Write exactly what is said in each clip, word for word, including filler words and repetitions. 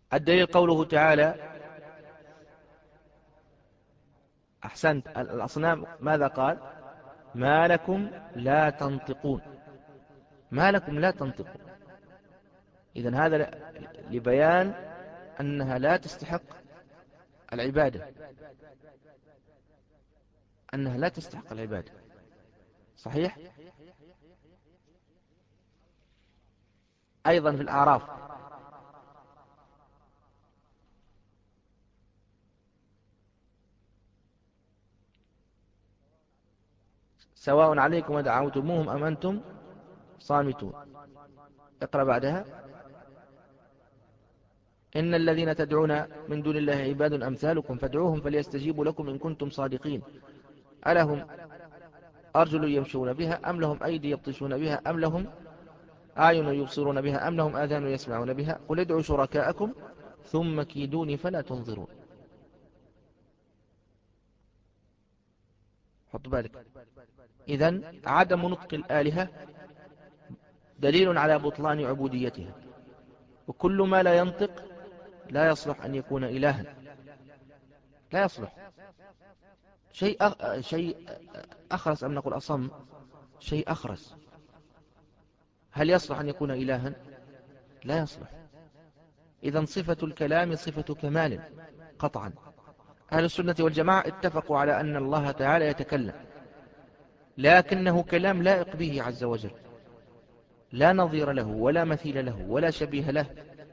الدليل قوله تعالى، أحسنت، الأصنام ماذا قال؟ ما لكم لا تنطقون، ما لكم لا تنطقون. إذن هذا لبيان أنها لا تستحق العبادة، أنها لا تستحق العبادة. صحيح؟ أيضا في الأعراف، سواء عليكم دعوتموهم أم أنتم صامتون. اقرأ بعدها. إن الذين تدعون من دون الله عباد أمثالكم فادعوهم فليستجيبوا لكم إن كنتم صادقين. ألهم أرجل يمشون بها أم لهم أيدي يبطشون بها أم لهم أعين يبصرون بها أم لهم آذان يسمعون بها قل ادعوا شركاءكم ثم كيدوني فلا تنظرون. حط بالك، إذن عدم نطق الآلهة دليل على بطلان عبوديتها، وكل ما لا ينطق لا يصلح أن يكون إلها، لا يصلح. شيء أخ... شيء أخرس أم نقول أصم، شيء أخرس، هل يصلح أن يكون إلها؟ لا يصلح. إذن صفة الكلام صفة كمال قطعا. أهل السنة والجماعة اتفقوا على أن الله تعالى يتكلم، لكنه كلام لائق به عز وجل، لا نظير له ولا مثيل له ولا شبيه له،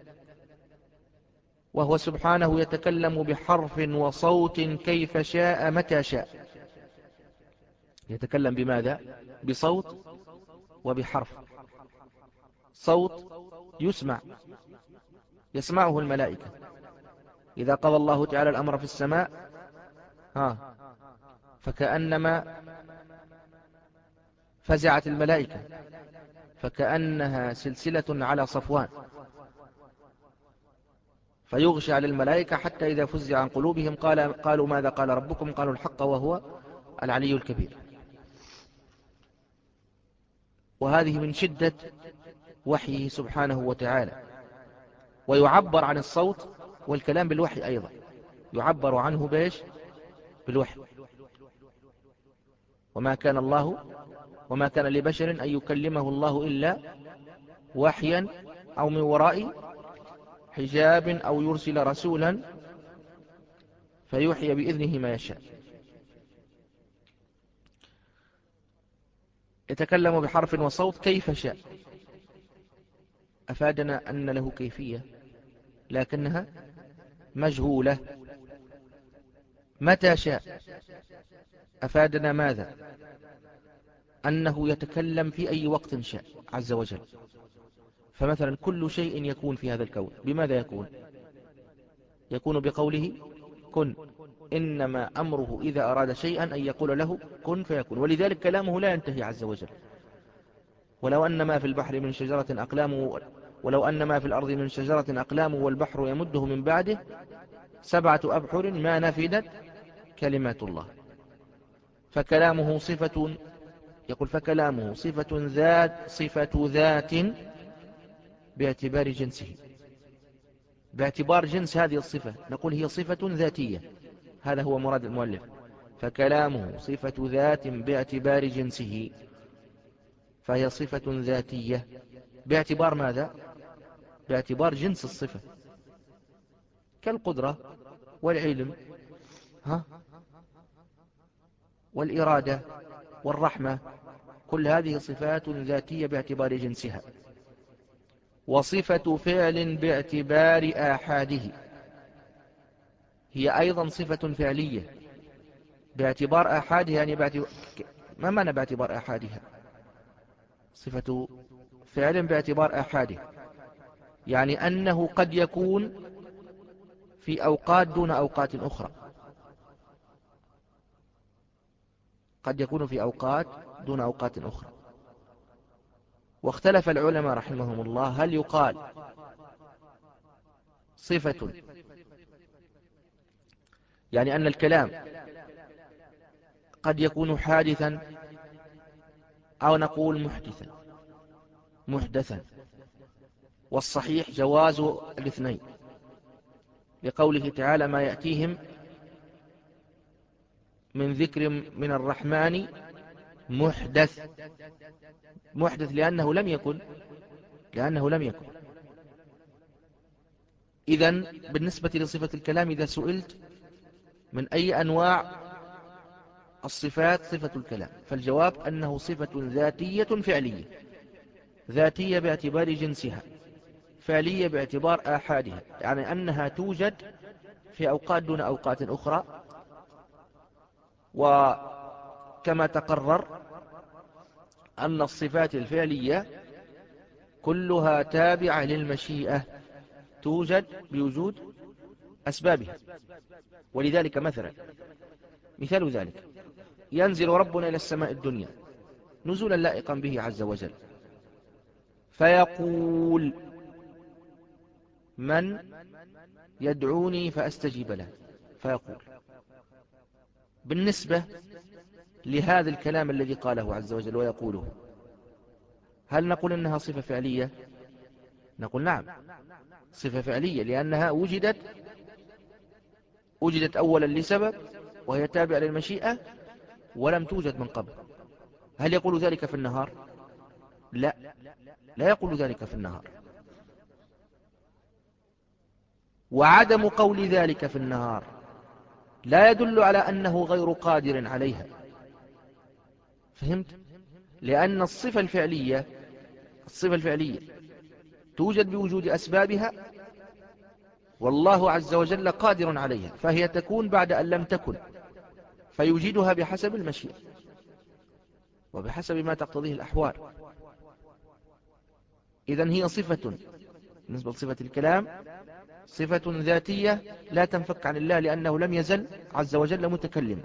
وهو سبحانه يتكلم بحرف وصوت كيف شاء متى شاء. يتكلم بماذا؟ بصوت وبحرف. صوت يسمع، يسمعه الملائكة. إذا قضى الله تعالى الأمر في السماء ها فكأنما فزعت الملائكة، فكأنها سلسلة على صفوان، فيغشى على الملائكة حتى إذا فزع عن قلوبهم قال قالوا ماذا قال ربكم؟ قالوا الحق وهو العلي الكبير. وهذه من شدة وحيه سبحانه وتعالى. ويعبر عن الصوت والكلام بالوحي أيضا، يعبر عنه بإيش؟ بالوحي. وما كان الله وما كان لبشر أن يكلمه الله إلا وحيا أو من وراء حجاب أو يرسل رسولا فيوحي بإذنه ما يشاء. يتكلم بحرف وصوت كيف شاء، أفادنا أن له كيفية لكنها مجهولة. متى شاء أفادنا ماذا؟ أنه يتكلم في أي وقت شاء عز وجل. فمثلا كل شيء يكون في هذا الكون بماذا يكون؟ يكون بقوله كن. إنما أمره إذا أراد شيئا أن يقول له كن فيكون. ولذلك كلامه لا ينتهي عز وجل. ولو أن ما في البحر من شجرة أقلام ولو أن ما في الأرض من شجرة أقلام والبحر يمده من بعده سبعة أبحر ما نفدت كلمات الله. فكلامه صفة، يقول فكلامه صفة ذات صفة ذات باعتبار جنسه، باعتبار جنس هذه الصفة نقول هي صفة ذاتية. هذا هو مراد المؤلف. فكلامه صفة ذات باعتبار جنسه، فهي صفة ذاتية باعتبار ماذا؟ باعتبار جنس الصفة، كالقدرة والعلم ها والإرادة والرحمة، كل هذه صفات ذاتية باعتبار جنسها. وصفة فعل باعتبار آحاده، هي أيضا صفة فعلية باعتبار آحادها، يعني باعتبار ما معنى باعتبار آحادها؟ صفة فعل باعتبار آحاده يعني أنه قد يكون في أوقات دون أوقات أخرى، قد يكون في أوقات دون أوقات أخرى. واختلف العلماء رحمهم الله هل يقال صفة يعني أن الكلام قد يكون حادثا أو نقول محدثا محدثا والصحيح جواز الاثنين. لقوله تعالى ما يأتيهم من ذكر من الرحمن محدث. محدث لأنه لم يكن لأنه لم يكن إذن بالنسبة لصفة الكلام إذا سئلت من أي أنواع الصفات صفة الكلام، فالجواب أنه صفة ذاتية فعلية. ذاتية باعتبار جنسها، فعلية باعتبار آحادها، يعني أنها توجد في أوقات دون أوقات أخرى. وكما تقرر أن الصفات الفعلية كلها تابعة للمشيئة، توجد بوجود أسبابها. ولذلك مثلا مثال ذلك ينزل ربنا إلى السماء الدنيا نزولا لائقا به عز وجل، فيقول من يدعوني فأستجيب له. فيقول بالنسبة لهذا الكلام الذي قاله عز وجل ويقوله، هل نقول إنها صفة فعلية؟ نقول نعم، صفة فعلية، لأنها وجدت وجدت أولا لسبب وهي تابعة للمشيئة ولم توجد من قبل. هل يقول ذلك في النهار؟ لا، لا يقول ذلك في النهار. وعدم قول ذلك في النهار لا يدل على أنه غير قادر عليها. فهمت؟ لأن الصفة الفعلية الصفة الفعلية توجد بوجود أسبابها، والله عز وجل قادر عليها، فهي تكون بعد أن لم تكن، فيوجدها بحسب المشيئة وبحسب ما تقتضيه الأحوال. إذن هي صفة، بالنسبة لصفة الكلام صفة ذاتية لا تنفك عن الله، لأنه لم يزل عز وجل متكلما.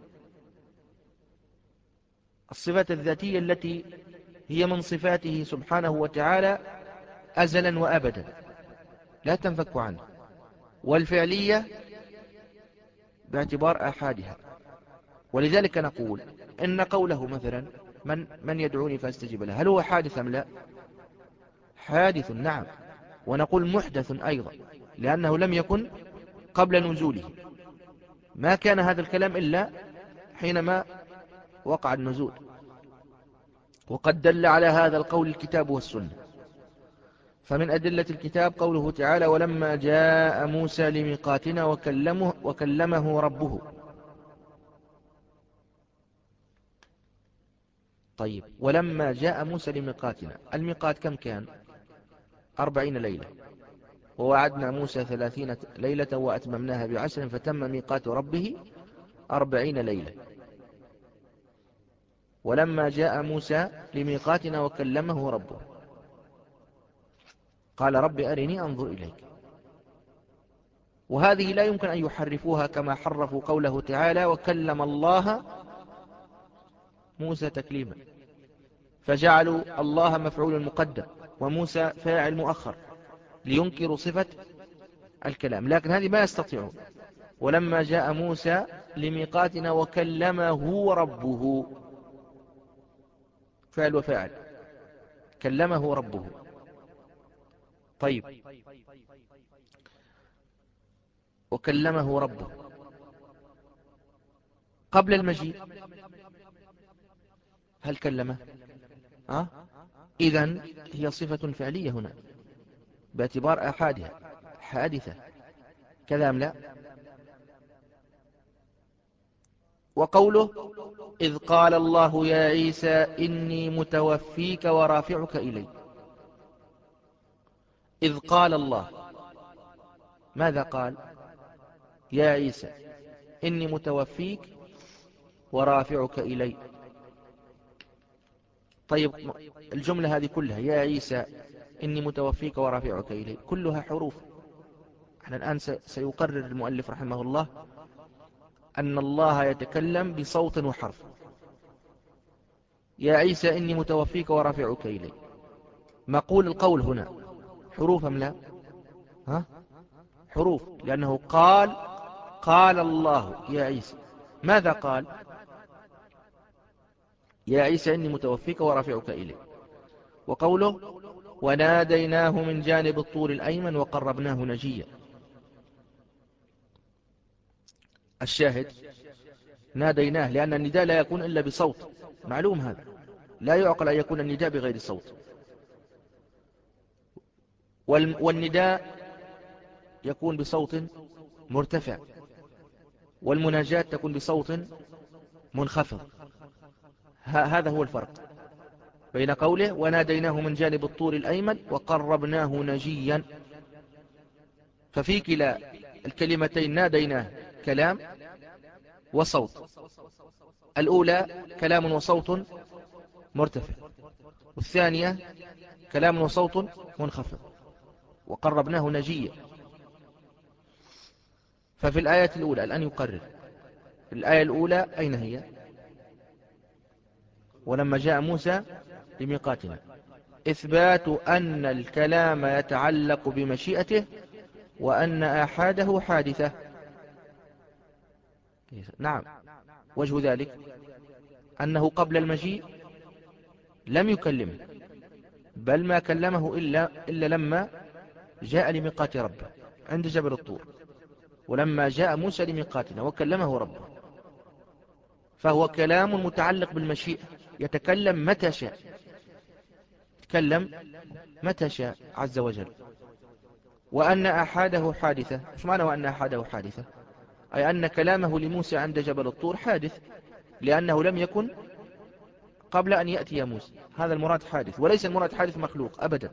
الصفة الذاتية التي هي من صفاته سبحانه وتعالى أزلا وأبدا لا تنفك عنه، والفعلية باعتبار آحادها. ولذلك نقول إن قوله مثلا من, من يدعوني فاستجيب له، هل هو حادث أم لا؟ حادث نعم. ونقول محدث أيضا، لأنه لم يكن قبل نزوله، ما كان هذا الكلام إلا حينما وقع النزول. وقد دل على هذا القول الكتاب والسنة. فمن أدلة الكتاب قوله تعالى ولما جاء موسى لميقاتنا وكلمه, وكلمه ربه. طيب، ولما جاء موسى لميقاتنا، الميقات كم كان؟ أربعين ليلة، ووعدنا موسى ثلاثين ليلة وأتممناها بعشر فتم ميقات ربه أربعين ليلة. ولما جاء موسى لميقاتنا وكلمه ربه قال رب أرني أنظر إليك. وهذه لا يمكن أن يحرفوها كما حرفوا قوله تعالى وكلم الله موسى تكليما، فجعلوا الله مفعول مقدم وموسى فاعل مؤخر لينكروا صفة الكلام، لكن هذه ما يستطيعون. ولما جاء موسى لميقاتنا وكلمه ربه، فعل وفاعل، كلمه ربه. طيب، وكلمه ربه قبل المجيء هل كلمه؟ أه؟ إذن هي صفة فعلية هنا باعتبار آحادها، حادثة، كذا أم لا؟ وقوله إذ قال الله يا عيسى إني متوفيك ورافعك إلي. إذ قال الله ماذا قال؟ يا عيسى إني متوفيك ورافعك إلي. طيب، الجملة هذه كلها يا عيسى إني متوفيك ورافعك إلي كلها حروف. احنا الآن سيقرر المؤلف رحمه الله أن الله يتكلم بصوت وحرف. يا عيسى إني متوفيك ورافعك إلي، مقول القول هنا حروف أم لا؟ ها؟ حروف، لأنه قال قال الله يا عيسى، ماذا قال؟ يا عيسى إني متوفيك ورافعك إلي. وقوله وناديناه من جانب الطور الأيمن وقربناه نجيا. الشاهد ناديناه، لأن النداء لا يكون إلا بصوت، معلوم هذا، لا يعقل أن يكون النداء بغير صوت. والنداء يكون بصوت مرتفع، والمناجاة تكون بصوت منخفض. هذا هو الفرق بين قوله وناديناه من جانب الطور الأيمن وقربناه نجيا. ففي كلا الكلمتين ناديناه كلام وصوت، الأولى كلام وصوت مرتفع، والثانية كلام وصوت منخفض، وقربناه نجيا. ففي الآية الأولى الآن يقرر، الآية الأولى أين هي؟ ولما جاء موسى لميقاتنا، إثبات أن الكلام يتعلق بمشيئته وأن آحاده حادثة. نعم، وجه ذلك أنه قبل المجيء لم يكلمه، بل ما كلمه إلا, إلا لما جاء لميقات ربه عند جبل الطور، ولما جاء موسى لميقاتنا وكلمه ربه، فهو كلام متعلق بالمشيئة، يتكلم متى شاء، يتكلم متى شاء عز وجل. وأن أحاده حادثة، مش معنى وأن أحاده حادثة؟ أي أن كلامه لموسى عند جبل الطور حادث، لأنه لم يكن قبل أن يأتي موسى، هذا المراد حادث، وليس المراد حادث مخلوق أبدا.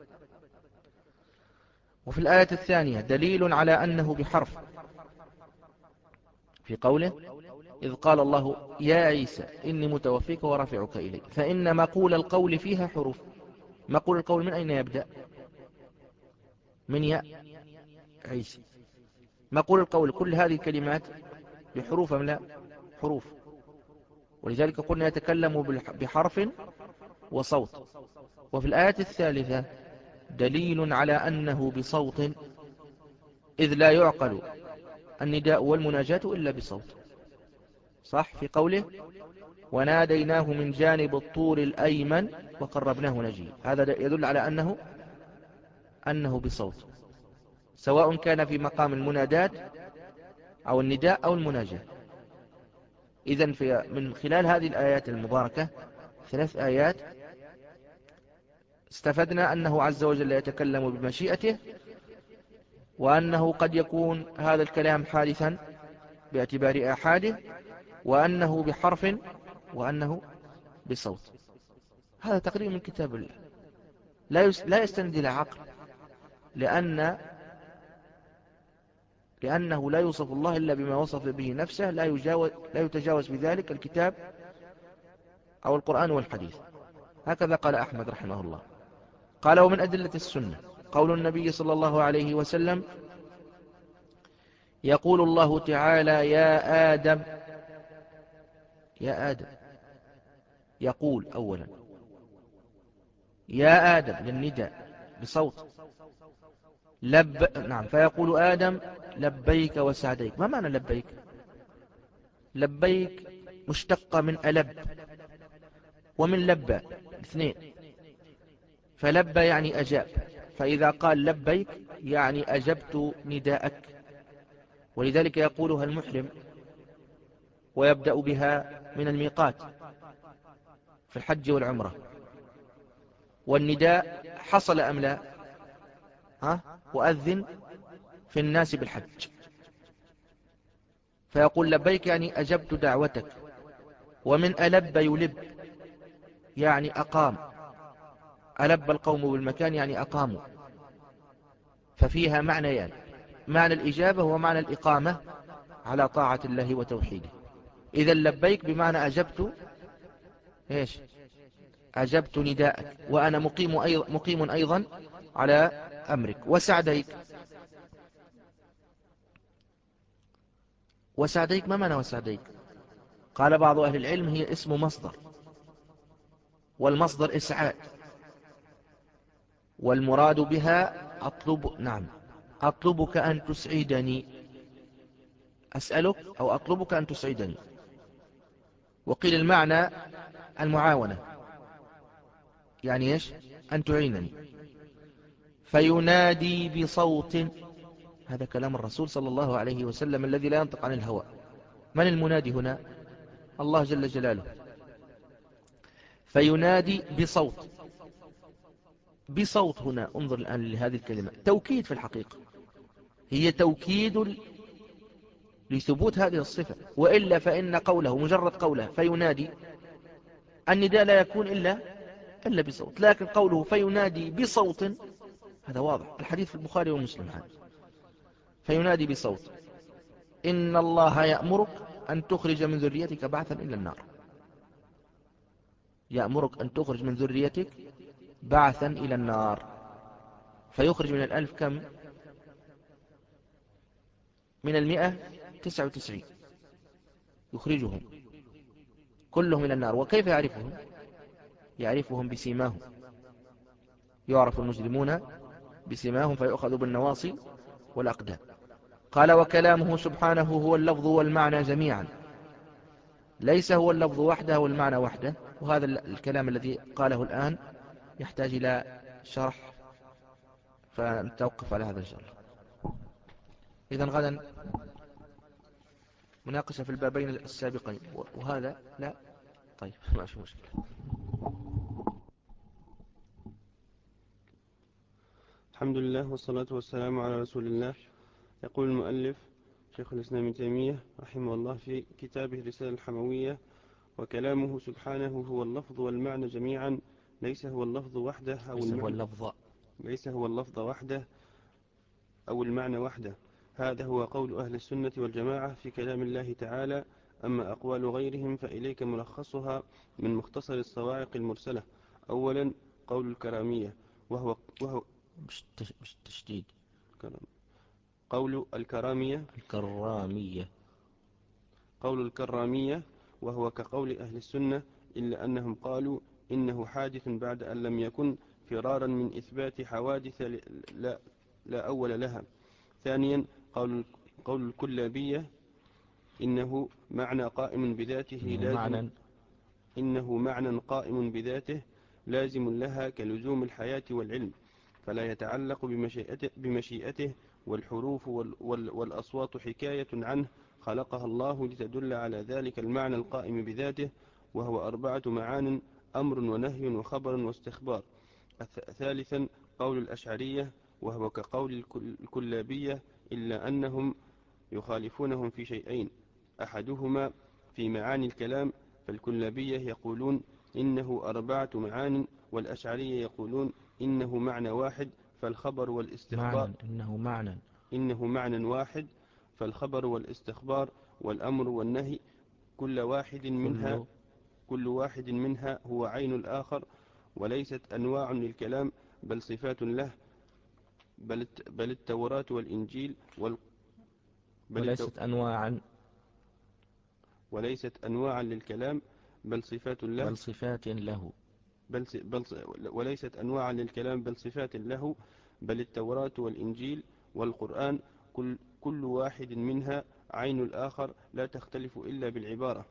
وفي الآية الثانية دليل على أنه بحرف، في قوله إذ قال الله يا عيسى إني متوفيك ورافعك إلي، فإن مقول القول فيها حروف. مقول القول من أين يبدأ؟ من يا عيسى. مقول القول كل هذه الكلمات بحروف أم لا؟ حروف، ولذلك قلنا يتكلم بحرف وصوت. وفي الآية الثالثة دليل على أنه بصوت، إذ لا يعقل النداء والمناجاة إلا بصوت، صح؟ في قوله وناديناه من جانب الطور الأيمن وقربناه نجيا، هذا يدل على أنه أنه بصوت، سواء كان في مقام المنادات أو النداء أو المناجاة. إذن في من خلال هذه الآيات المباركة، ثلاث آيات، استفدنا أنه عز وجل يتكلم بمشيئته، وأنه قد يكون هذا الكلام حادثا باعتبار آحاده، وأنه بحرف، وأنه بصوت. هذا تقريب من كتاب الله، لا لا يستند إلى عقل، لأن لأنه لا يوصف الله إلا بما وصف به نفسه، لا يجاوز لا يتجاوز بذلك الكتاب أو القرآن والحديث. هكذا قال أحمد رحمه الله. قال ومن أدلة السنة قول النبي صلى الله عليه وسلم يقول الله تعالى يا آدم، يا آدم يقول أولا يا آدم للنداء بصوت لب، نعم، فيقول آدم لبيك وسعديك. ما معنى لبيك؟ لبيك مشتقة من ألب ومن لبى، اثنين، فلبى يعني أجاب، فإذا قال لبيك يعني أجبت نداءك، ولذلك يقولها المحرم ويبدأ بها من الميقات في الحج والعمرة. والنداء حصل أم لا؟ ها؟ وأذن في الناس بالحج، فيقول لبيك يعني أجبت دعوتك. ومن ألب يلب يعني أقام، ألب القوم بالمكان يعني أقاموا، ففيها معنيان، يعني معنى الإجابة ومعنى الإقامة على طاعة الله وتوحيده. إذا لبيك بمعنى أجبت إيش؟ أجبت نداءك، وأنا مقيم أيضا, مقيم أيضا على أمرك. وسعديك، وسعديك ما معنى وسعديك؟ قال بعض أهل العلم هي اسم مصدر، والمصدر إسعاد، والمراد بها أطلب، نعم، أطلبك أن تسعدني، أسألك أو أطلبك أن تسعدني. وقيل المعنى المعاونة، يعني إيش؟ أن تعينني. فينادي بصوت، هذا كلام الرسول صلى الله عليه وسلم الذي لا ينطق عن الهوى. من المنادي هنا؟ الله جل جلاله. فينادي بصوت. بصوت هنا انظر الآن لهذه الكلمة، توكيد في الحقيقة، هي توكيد لثبوت هذه الصفة، وإلا فإن قوله مجرد قوله فينادي النداء لا يكون إلا إلا بصوت، لكن قوله فينادي بصوت هذا واضح، الحديث في البخاري ومسلم هذا. فينادي بصوت إن الله يأمرك أن تخرج من ذريتك بعثا إلى النار. يأمرك أن تخرج من ذريتك بعثا إلى النار. فيخرج من الألف كم؟ من المئة تسعة وتسعين يخرجهم كلهم إلى النار. وكيف يعرفهم؟ يعرفهم بسيماهم، يعرف المجرمون بسيماهم فيؤخذ بالنواصي والأقدام. قال وكلامه سبحانه هو اللفظ والمعنى جميعا، ليس هو اللفظ وحده والمعنى وحده. وهذا الكلام الذي قاله الآن يحتاج إلى شرح، فنتوقف على هذا إن شاء الله. إذن غدا مناقشة في البابين السابقين، وهذا لا. طيب ما في مشكلة. الحمد لله والصلاة والسلام على رسول الله. يقول المؤلف شيخ الإسلام ابن تيمية رحمه الله في كتابه الرسالة الحموية: وكلامه سبحانه هو اللفظ والمعنى جميعا، ليس هو اللفظ وحده أو ليس هو المعنى اللفظ ليس هو اللفظ وحده أو المعنى وحده. هذا هو قول أهل السنة والجماعة في كلام الله تعالى. أما أقوال غيرهم فإليك ملخصها من مختصر الصواعق المرسلة. أولا قول الكرامية وهو, وهو بالتشديد. قول الكرامية الكرامية قول الكرامية وهو كقول أهل السنة، إلا أنهم قالوا إنه حادث بعد أن لم يكن، فرارا من إثبات حوادث لا, لا أول لها. ثانيا قول, قول الكلابية إنه معنى قائم بذاته إنه لازم معنى إنه معنى قائم بذاته لازم لها كلزوم الحياة والعلم، فلا يتعلق بمشيئته, بمشيئته والحروف وال وال والأصوات حكاية عنه خلقها الله لتدل على ذلك المعنى القائم بذاته، وهو أربعة معان: أمر ونهي وخبر واستخبار. ثالثا قول الأشعرية وهو كقول الكلابية، إلا أنهم يخالفونهم في شيئين: أحدهما في معاني الكلام، فالكلابية يقولون إنه أربعة معان، والأشعرية يقولون إنه معنى واحد، فالخبر والاستخبار معنى إنه معنى إنه معنى واحد فالخبر والاستخبار والأمر والنهي كل واحد منها كل كل واحد منها هو عين الآخر، وليست أنواع للكلام بل صفات له، بل, بل التوراة والإنجيل وال بل, التو وليست أنواعا وليست أنواعا للكلام بل صفات له بل صفات له بل, بل وليست أنواعا للكلام بل صفات له، بل التوراة والإنجيل والقرآن كل, كل واحد منها عين الآخر، لا تختلف إلا بالعبارة.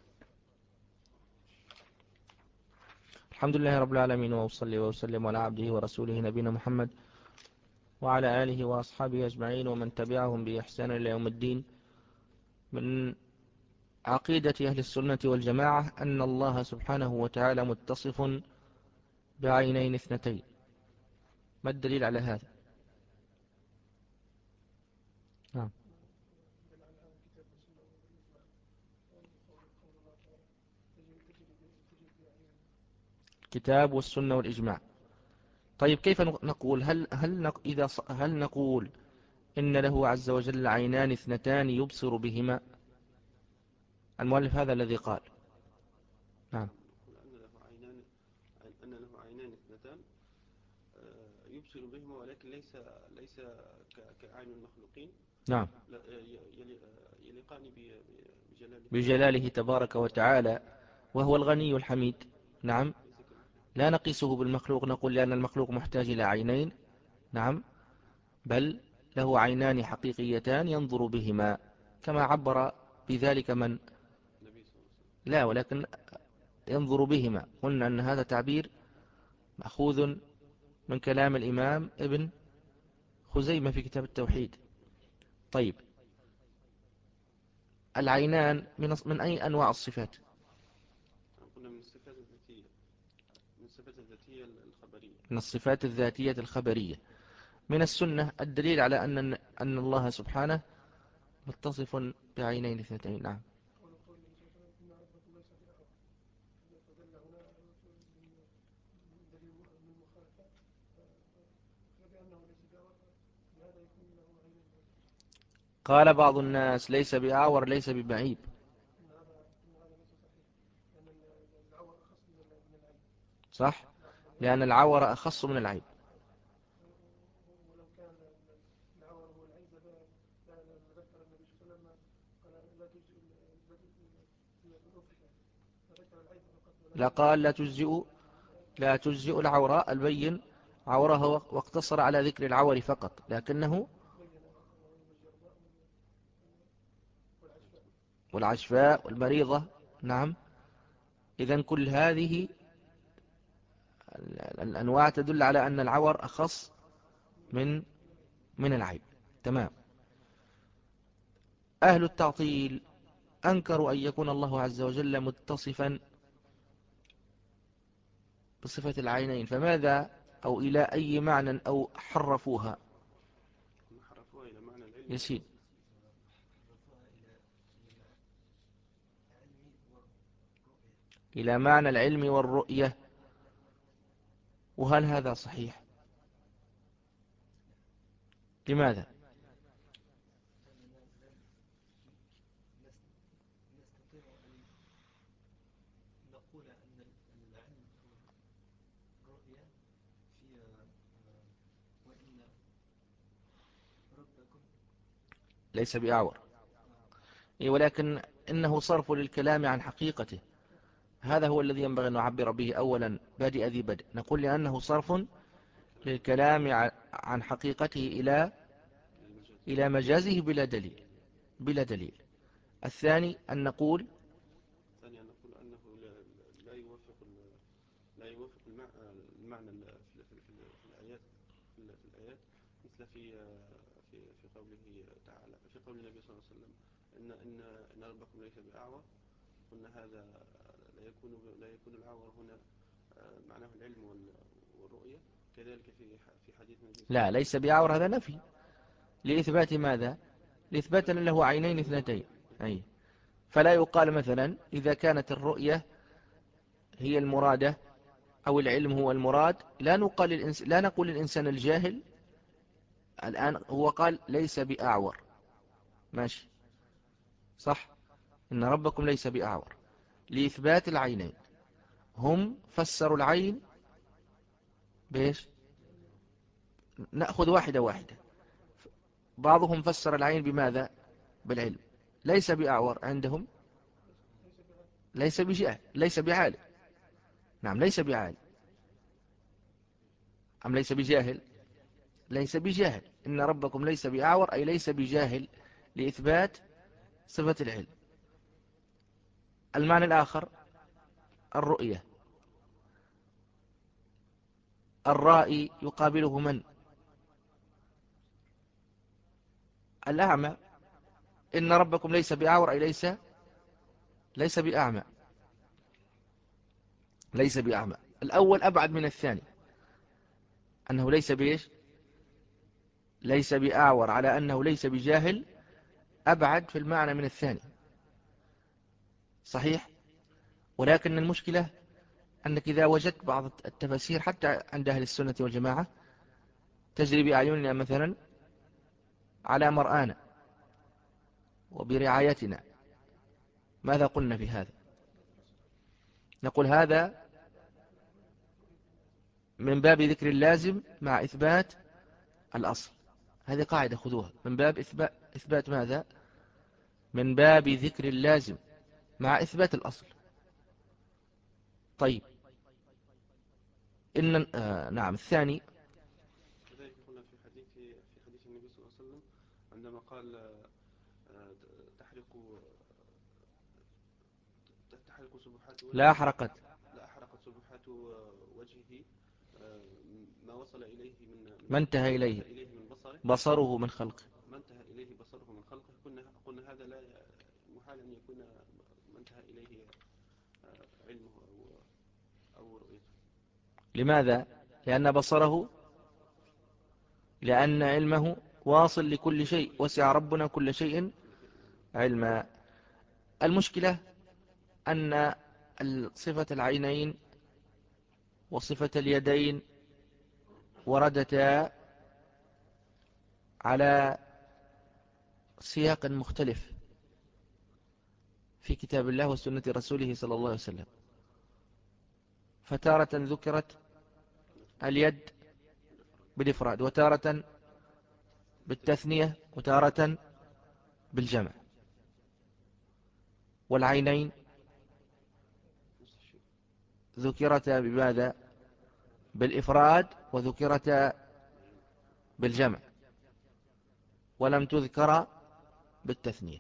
الحمد لله رب العالمين، وأصلي وأسلم على عبده ورسوله نبينا محمد وعلى آله وأصحابه أجمعين ومن تبعهم بإحسان إلى يوم الدين. من عقيدة أهل السنة والجماعة أن الله سبحانه وتعالى متصف بعينين اثنتين. ما الدليل على هذا؟ نعم. الكتاب والسنة والإجماع. طيب كيف نقول؟ هل هل نق إذا هل نقول إن له عز وجل عينان اثنتان يبصر بهما؟ المؤلف هذا الذي قال. نعم. أن له عينان اثنتان يبصر بهما، ولكن ليس ليس كعين المخلوقين. نعم. يليقان بجلاله بجلاله تبارك وتعالى، وهو الغني الحميد. نعم. لا نقيسه بالمخلوق نقول لأن المخلوق محتاج إلى عينين، نعم، بل له عينان حقيقيتان ينظر بهما، كما عبر بذلك من لا ولكن ينظر بهما. قلنا أن هذا تعبير مأخوذ من كلام الإمام ابن خزيمة في كتاب التوحيد، طيب، العينان من من أي أنواع الصفات؟ قلنا من الصفات الذاتية، من الصفات الذاتية الخبرية. من الصفات الذاتية الخبرية. من السنة الدليل على أن أن الله سبحانه متصف بعينين اثنتين. نعم. قال بعض الناس ليس بأعور ليس ببعيد. صح، لأن العور أخص من العيب. لا، قال لا تجزئ لا تجزئ العوراء البين عورها، واقتصر على ذكر العور فقط، لكنه والعشفاء والمريضة. نعم. إذن كل هذه الأنواع تدل على أن العور أخص من من العيب. تمام. أهل التعطيل أنكروا أن يكون الله عز وجل متصفا بصفة العينين، فماذا أو إلى أي معنى أو حرفوها؟ حرفوها إلى معنى العلم. يسير. إلى معنى العلم والرؤية. وهل هذا صحيح؟ لماذا؟ ليس بأعور، ولكن إنه صرف للكلام عن حقيقته. هذا هو الذي ينبغي أن نعبر به أولا بادئ ذي بدء. نقول لأنه صرف للكلام عن حقيقته إلى إلى مجازه بلا دليل بلا دليل. الثاني أن نقول الثاني أن نقول أنه لا, لا يوافق لا يوافق المعنى في, في, في الآيات في, في الآيات مثل في في في قوله تعالى، في قول النبي صلى الله عليه وسلم إن إن إن ربكم ليس بأعور. قلنا هذا لا يكون لا يكون العور هنا معناه العلم والرؤية. كذلك في في حديث النبي صلى الله لا، عليه وسلم ليس بأعور هذا نفي لإثبات ماذا؟ لإثبات أن له عينين اثنتين. أي، فلا يقال مثلا إذا كانت الرؤية هي المرادة أو العلم هو المراد، لا نقول للإنس... لا نقول للإنسان الجاهل الآن هو قال ليس بأعور، ماشي صح، إن ربكم ليس بأعور لإثبات العينين. هم فسروا العين بإيش؟ نأخذ واحدة واحدة. بعضهم فسر العين بماذا؟ بالعلم. ليس بأعور عندهم ليس بجاهل ليس بعالم. نعم، ليس بعالم. أم ليس بجاهل؟ ليس بجاهل. إن ربكم ليس بأعور أي ليس بجاهل لإثبات صفة العلم. المعنى الآخر الرؤية. الرائي يقابله من؟ الأعمى. إن ربكم ليس بأعور أي ليس ليس بأعمى ليس بأعمى. الأول أبعد من الثاني، أنه ليس بإيش؟ ليس بأعور، على أنه ليس بجاهل، أبعد في المعنى من الثاني. صحيح. ولكن المشكلة أنك إذا وجدت بعض التفاسير حتى عند أهل السنة والجماعة تجري بأعيننا مثلا على مرآنا وبرعايتنا، ماذا قلنا في هذا؟ نقول هذا من باب ذكر اللازم مع إثبات الأصل. هذه قاعدة خذوها، من باب إثبات, إثبات ماذا؟ من باب ذكر اللازم مع إثبات الأصل. طيب، إن آه نعم. الثاني كذلك قلنا في حديث في حديث النبي صلى الله عليه وسلم عندما قال تحرق تحرق سبحات وجهه. لا أحرقت لا أحرقت سبحات وجهه ما وصل إليه من ما انتهى ما انتهى إليه إليه من بصره بصره من خلقه. ما انتهى إليه بصره محال أن يكون ما انتهى إليه علمه أو أو رؤيته. لماذا؟ لأن بصره، لأن علمه واصل لكل شيء، وسع ربنا كل شيء علما. المشكلة أن صفة العينين وصفة اليدين وردتا على سياق مختلف في كتاب الله وسنة رسوله صلى الله عليه وسلم، فتارة ذكرت اليد بالإفراد، وتارة بالتثنية، وتارة بالجمع. والعينين ذكرتا بماذا؟ بالإفراد، وذكرتا بالجمع، ولم تذكر بالتثنية.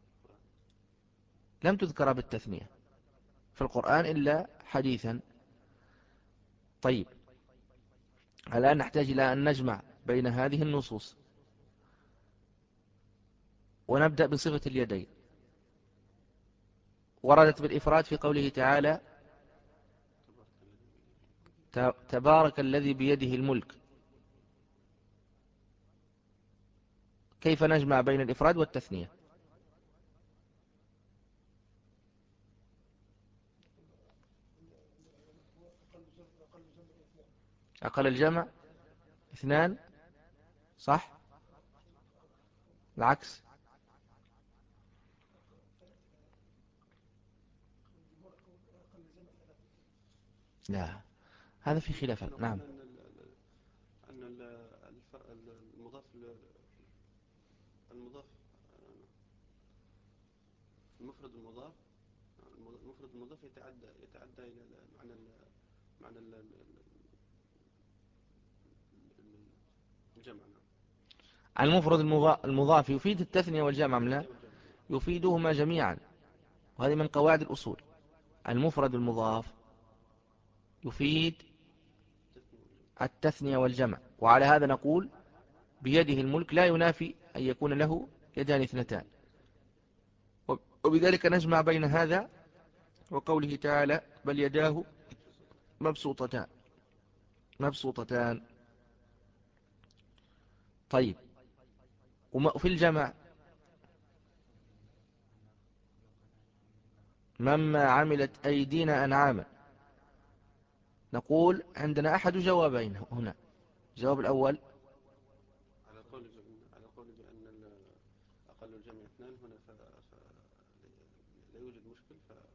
لم تذكر بالتثنية في القرآن إلا حديثا. طيب، الآن نحتاج إلى أن نجمع بين هذه النصوص، ونبدأ بصفة اليدين. وردت بالإفراد في قوله تعالى: تبارك الذي بيده الملك. كيف نجمع بين الإفراد والتثنية؟ أقل الجمع اثنان، صح؟ العكس. لا، هذا في خلاف. نعم. أن المضاف المضاف المفرد المضاف المفرد المضاف يتعدى يتعدى إلى معنى معنى الجمع. المفرد المضاف يفيد التثنية والجمع أم لا؟ يفيدهما جميعا، وهذه من قواعد الأصول. المفرد المضاف يفيد التثنية والجمع، وعلى هذا نقول بيده الملك لا ينافي أن يكون له يدان اثنتان. وبذلك نجمع بين هذا وقوله تعالى: بل يداه مبسوطتان مبسوطتان. طيب، وفي الجمع: مما عملت أيدينا أنعاما. نقول عندنا أحد جوابين هنا. الجواب الأول: على قول على قول بأن أقل الجمع اثنان هنا فلا يوجد مشكل،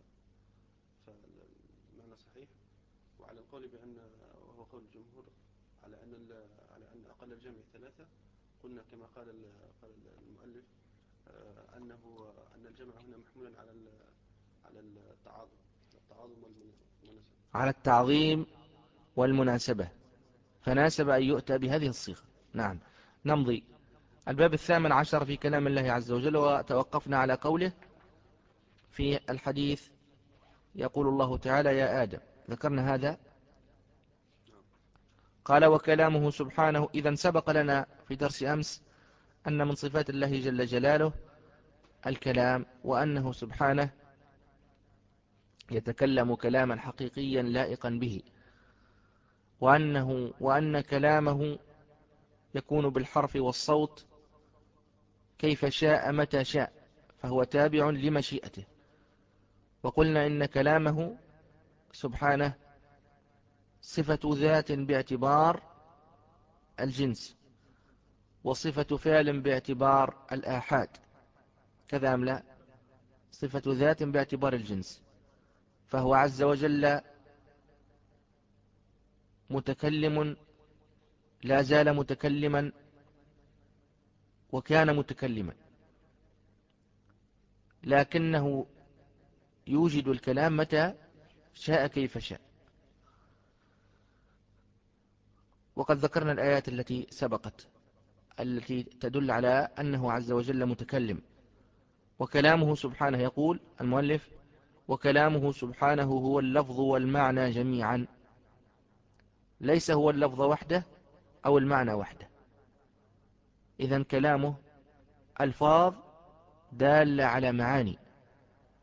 فالمعنى صحيح. وعلى القول بأن، وهو قول الجمهور، على أن على أن أقل الجمع ثلاثة، قلنا كما قال قال المؤلف أنه أن الجمع هنا محمولا على على التعاظم التعاظم والمناسبة، على التعظيم والمناسبة، فناسب أن يؤتى بهذه الصيغة. نعم. نمضي. الباب الثامن عشر في كلام الله عز وجل، وتوقفنا على قوله في الحديث: يقول الله تعالى: يا آدم. ذكرنا هذا. قال: وكلامه سبحانه. إذن سبق لنا في درس أمس أن من صفات الله جل جلاله الكلام، وأنه سبحانه يتكلم كلاما حقيقيا لائقا به، وأنه وأن كلامه يكون بالحرف والصوت كيف شاء متى شاء، فهو تابع لمشيئته. وقلنا إن كلامه سبحانه صفة ذات باعتبار الجنس، وصفة فعل باعتبار الآحاد. كذا أم لا؟ صفة ذات باعتبار الجنس، فهو عز وجل متكلم، لا زال متكلما، وكان متكلما، لكنه يوجد الكلام متى شاء كيف شاء. وقد ذكرنا الآيات التي سبقت التي تدل على أنه عز وجل متكلم. وكلامه سبحانه، يقول المؤلف: وكلامه سبحانه هو اللفظ والمعنى جميعا. ليس هو اللفظ وحده أو المعنى وحده. إذن كلامه ألفاظ دالة على معاني،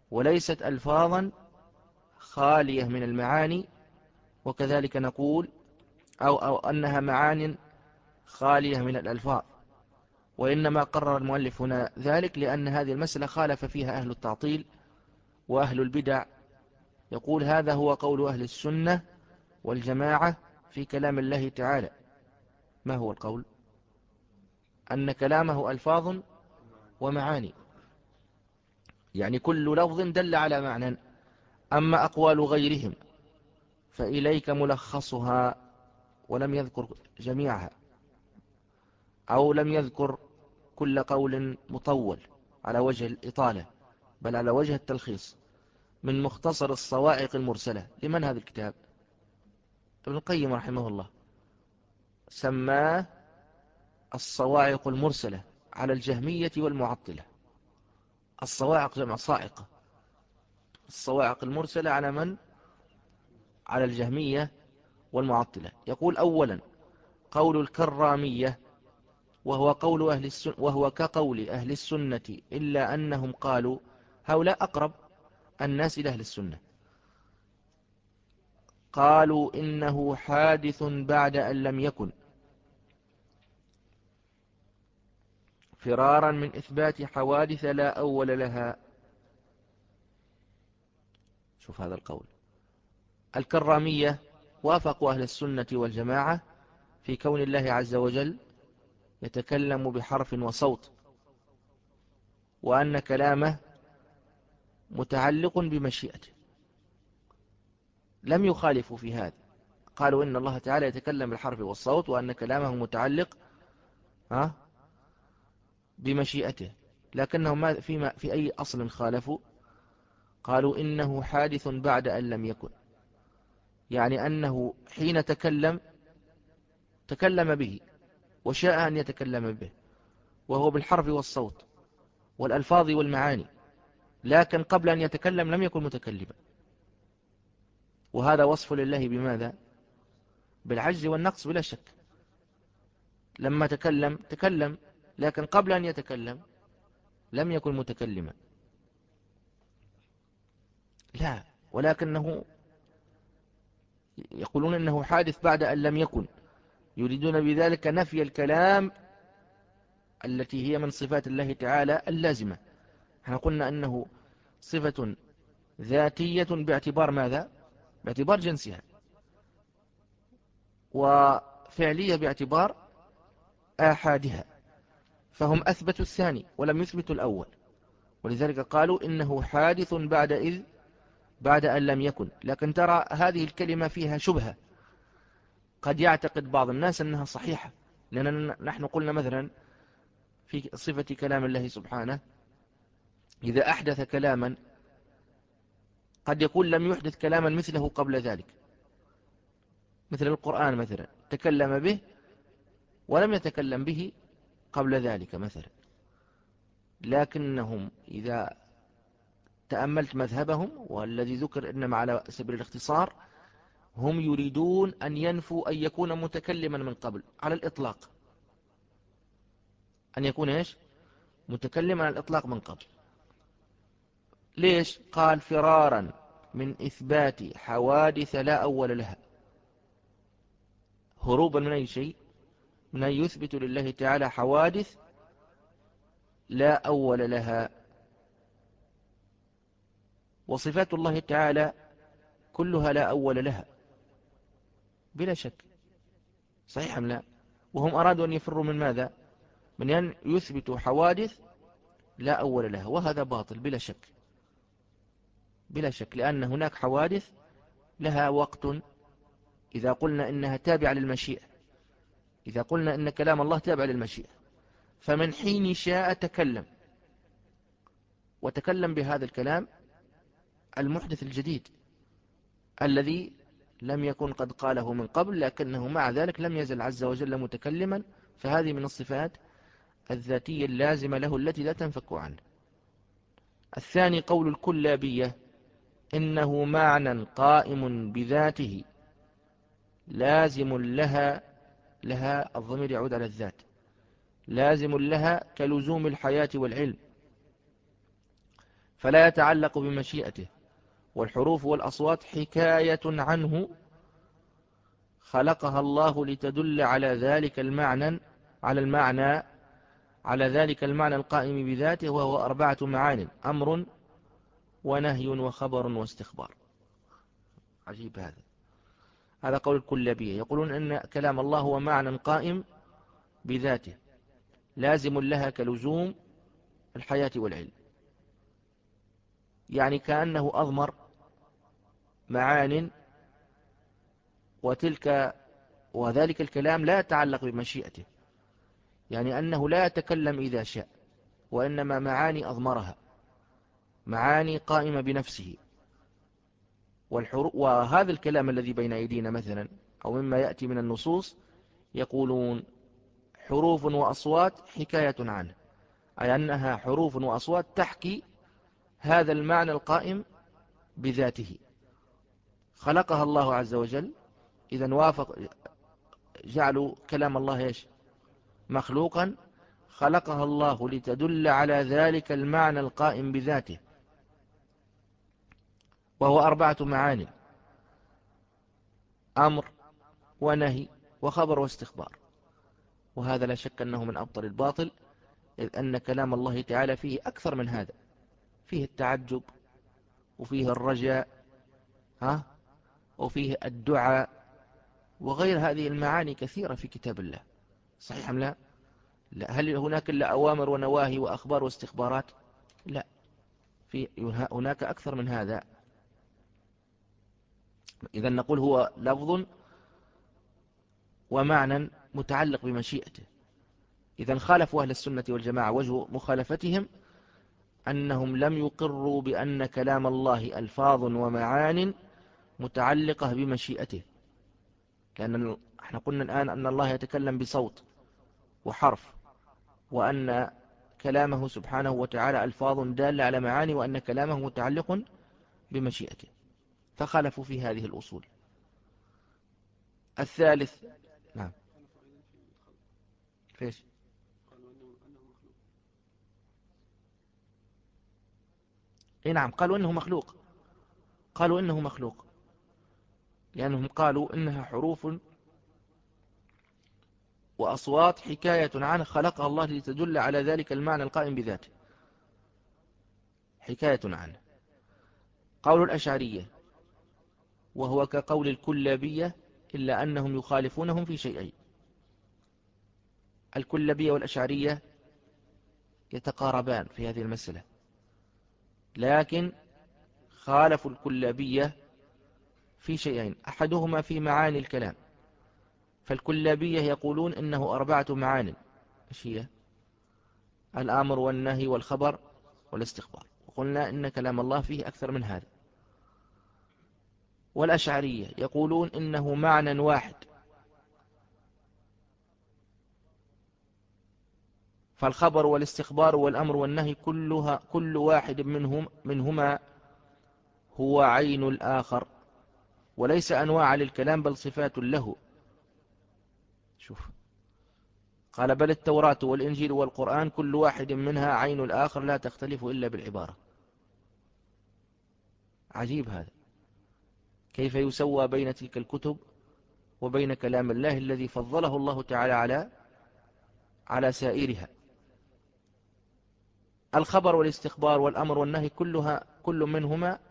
وليست ألفاظا خالية من المعاني، وكذلك نقول أو, أو أنها معان خالية من الألفاظ. وإنما قرر المؤلف هنا ذلك لأن هذه المسألة خالف فيها أهل التعطيل وأهل البدع. يقول هذا هو قول أهل السنة والجماعة في كلام الله تعالى. ما هو القول؟ أن كلامه ألفاظ ومعاني، يعني كل لفظ دل على معنى. أما أقوال غيرهم فإليك ملخصها، ولم يذكر جميعها، أو لم يذكر كل قول مطول على وجه الإطالة، بل على وجه التلخيص، من مختصر الصواعق المرسلة. لمن هذا الكتاب؟ ابن القيم رحمه الله سماه الصواعق المرسلة على الجهمية والمعطلة. الصواعق جمع صاعقة، الصواعق المرسلة على من؟ على الجهمية والمعطلة. يقول أولا قول الكرامية، وهو قول أهل السنة، وهو كقول أهل السنة إلا أنهم قالوا، هؤلاء أقرب الناس إلى أهل السنة، قالوا إنه حادث بعد أن لم يكن، فرارا من إثبات حوادث لا أول لها. شوف هذا القول. الكرامية وافقوا أهل السنة والجماعة في كون الله عز وجل يتكلم بحرف وصوت، وأن كلامه متعلق بمشيئته. لم يخالفوا في هذا، قالوا إن الله تعالى يتكلم بالحرف والصوت، وأن كلامه متعلق ها بمشيئته. لكنهم فيما في أي أصل خالفوا؟ قالوا إنه حادث بعد أن لم يكن، يعني أنه حين تكلم تكلم به وشاء أن يتكلم به، وهو بالحرف والصوت والألفاظ والمعاني، لكن قبل أن يتكلم لم يكن متكلما. وهذا وصف لله بماذا؟ بالعجز والنقص بلا شك. لما تكلم تكلم، لكن قبل أن يتكلم لم يكن متكلما. لا، ولكنه يقولون إنه حادث بعد أن لم يكن، يريدون بذلك نفي الكلام التي هي من صفات الله تعالى اللازمة. احنا قلنا أنه صفة ذاتية باعتبار ماذا؟ باعتبار جنسها، وفعلية باعتبار آحادها، فهم أثبتوا الثاني ولم يثبتوا الأول، ولذلك قالوا إنه حادث بعد إذ بعد أن لم يكن. لكن ترى هذه الكلمة فيها شبهة، قد يعتقد بعض الناس أنها صحيحة، لأننا نحن قلنا مثلا في صفة كلام الله سبحانه إذا أحدث كلاما قد يكون لم يحدث كلاما مثله قبل ذلك، مثل القرآن مثلا تكلم به ولم يتكلم به قبل ذلك مثلا. لكنهم إذا تأملت مذهبهم، والذي ذكر إنما على سبيل الاختصار، هم يريدون أن ينفوا أن يكون متكلما من قبل على الإطلاق، أن يكون إيش؟ متكلما على الإطلاق من قبل. ليش؟ قال فرارا من إثبات حوادث لا أول لها. هروبا من أي شيء؟ من أن يثبت لله تعالى حوادث لا أول لها. وصفات الله تعالى كلها لا أول لها بلا شك، صحيح أم لا؟ وهم أرادوا أن يفروا من ماذا؟ من أن يثبتوا حوادث لا أول لها، وهذا باطل بلا شك، بلا شك، لأن هناك حوادث لها وقت. إذا قلنا إنها تابعة للمشيئة، إذا قلنا إن كلام الله تابع للمشيئة، فمن حين شاء تكلم، وتكلم بهذا الكلام المحدث الجديد الذي لم يكن قد قاله من قبل، لكنه مع ذلك لم يزل عز وجل متكلما. فهذه من الصفات الذاتية اللازمة له التي لا تنفك عنه. الثاني قول الكلابية، إنه معنى قائم بذاته لازم لها، لها الضمير يعود على الذات، لازم لها كلزوم الحياة والعلم، فلا يتعلق بمشيئته، والحروف والأصوات حكاية عنه خلقها الله لتدل على ذلك المعنى على المعنى على ذلك المعنى القائم بذاته، وهو أربعة معان: أمر ونهي وخبر واستخبار. عجيب هذا. هذا قول الكلابية، يقولون أن كلام الله هو معنى قائم بذاته لازم لها كلزوم الحياة والعلم، يعني كأنه أضمر معان، وتلك وذلك الكلام لا يتعلق بمشيئته، يعني أنه لا يتكلم إذا شاء، وإنما معاني أضمرها، معاني قائمة بنفسه. وهذا الكلام الذي بين أيدينا مثلا أو مما يأتي من النصوص يقولون حروف وأصوات حكاية عنه، أي أنها حروف وأصوات تحكي هذا المعنى القائم بذاته، خلقها الله عز وجل. إذا وافق جعلوا كلام الله إيش؟ مخلوقا، خلقها الله لتدل على ذلك المعنى القائم بذاته، وهو أربعة معاني: أمر ونهي وخبر واستخبار. وهذا لا شك أنه من أبطل الباطل، إذ أن كلام الله تعالى فيه أكثر من هذا، فيه التعجب، وفيه الرجاء، ها وفيه الدعاء، وغير هذه المعاني كثيرة في كتاب الله. صحيح أم لا؟ لا. هل هناك إلا أوامر ونواهي وأخبار واستخبارات؟ لا، في هناك أكثر من هذا. إذا نقول هو لفظ ومعنى متعلق بمشيئته. إذا خالفوا أهل السنة والجماعة، وجه مخالفتهم أنهم لم يقروا بأن كلام الله ألفاظ ومعان متعلقة بمشيئته، لأن احنا قلنا الآن أن الله يتكلم بصوت وحرف، وأن كلامه سبحانه وتعالى ألفاظ دالة على معاني، وأن كلامه متعلق بمشيئته، فخالفوا في هذه الأصول. الثالث، نعم، فيش إيه؟ نعم، قالوا إنه مخلوق، قالوا إنه مخلوق لأنهم قالوا إنها حروف وأصوات حكاية عنه خلقها الله لتدل على ذلك المعنى القائم بذاته، حكاية عنه. قول الأشعرية وهو كقول الكلابية، إلا أنهم يخالفونهم في شيئين. الكلابية والأشعرية يتقاربان في هذه المسألة، لكن خالفوا الكلابية في شيئين: أحدهما في معاني الكلام، فالكلابية يقولون إنه أربعة معان، إيش هي؟ الأمر والنهي والخبر والاستخبار، وقلنا إن كلام الله فيه أكثر من هذا. والأشعرية يقولون إنه معنى واحد، فالخبر والاستخبار والأمر والنهي كلها كل واحد منهم منهما هو عين الآخر، وليس أنواع للكلام بل صفات له. شوف، قال: بل التوراة والإنجيل والقرآن كل واحد منها عين الآخر لا تختلف إلا بالعبارة. عجيب هذا، كيف يسوى بين تلك الكتب وبين كلام الله الذي فضله الله تعالى على على سائرها. الخبر والاستخبار والأمر والنهي كلها كل منهما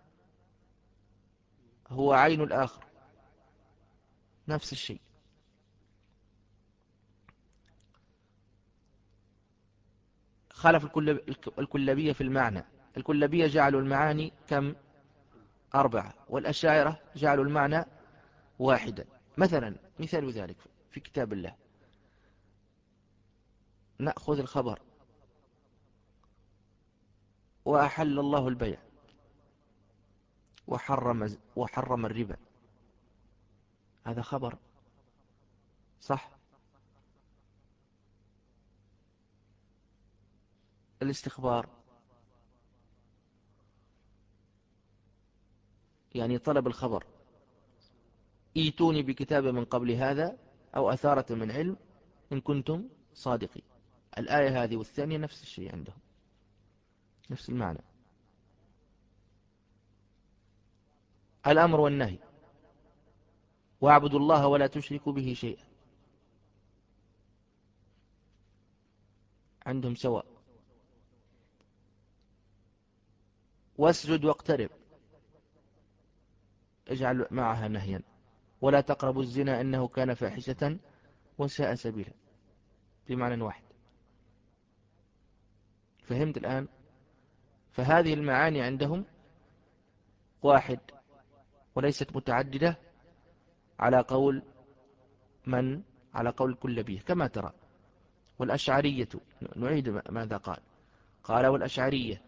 هو عين الآخر، نفس الشيء. خالف الكلابية في المعنى. الكلابية جعلوا المعاني كم؟ أربعة، والأشاعرة جعلوا المعنى واحدا. مثلا مثال ذلك في كتاب الله، نأخذ الخبر: وأحل الله البيع وحرم, وحرم الربا، هذا خبر صح. الاستخبار يعني طلب الخبر: ايتوني بكتاب من قبل هذا أو أثارة من علم إن كنتم صادقين. الآية هذه والثانية نفس الشيء عندهم، نفس المعنى. الأمر والنهي، واعبدوا الله ولا تشركوا به شيئا، عندهم سواء. واسجد واقترب، اجعل معها نهيا. ولا تقربوا الزنا إنه كان فاحشة وساء سبيلا، بمعنى واحد. فهمت الآن؟ فهذه المعاني عندهم واحد وليست متعددة، على قول من؟ على قول الكلابية كما ترى. والأشعرية، نعيد ماذا قال. قال والأشعرية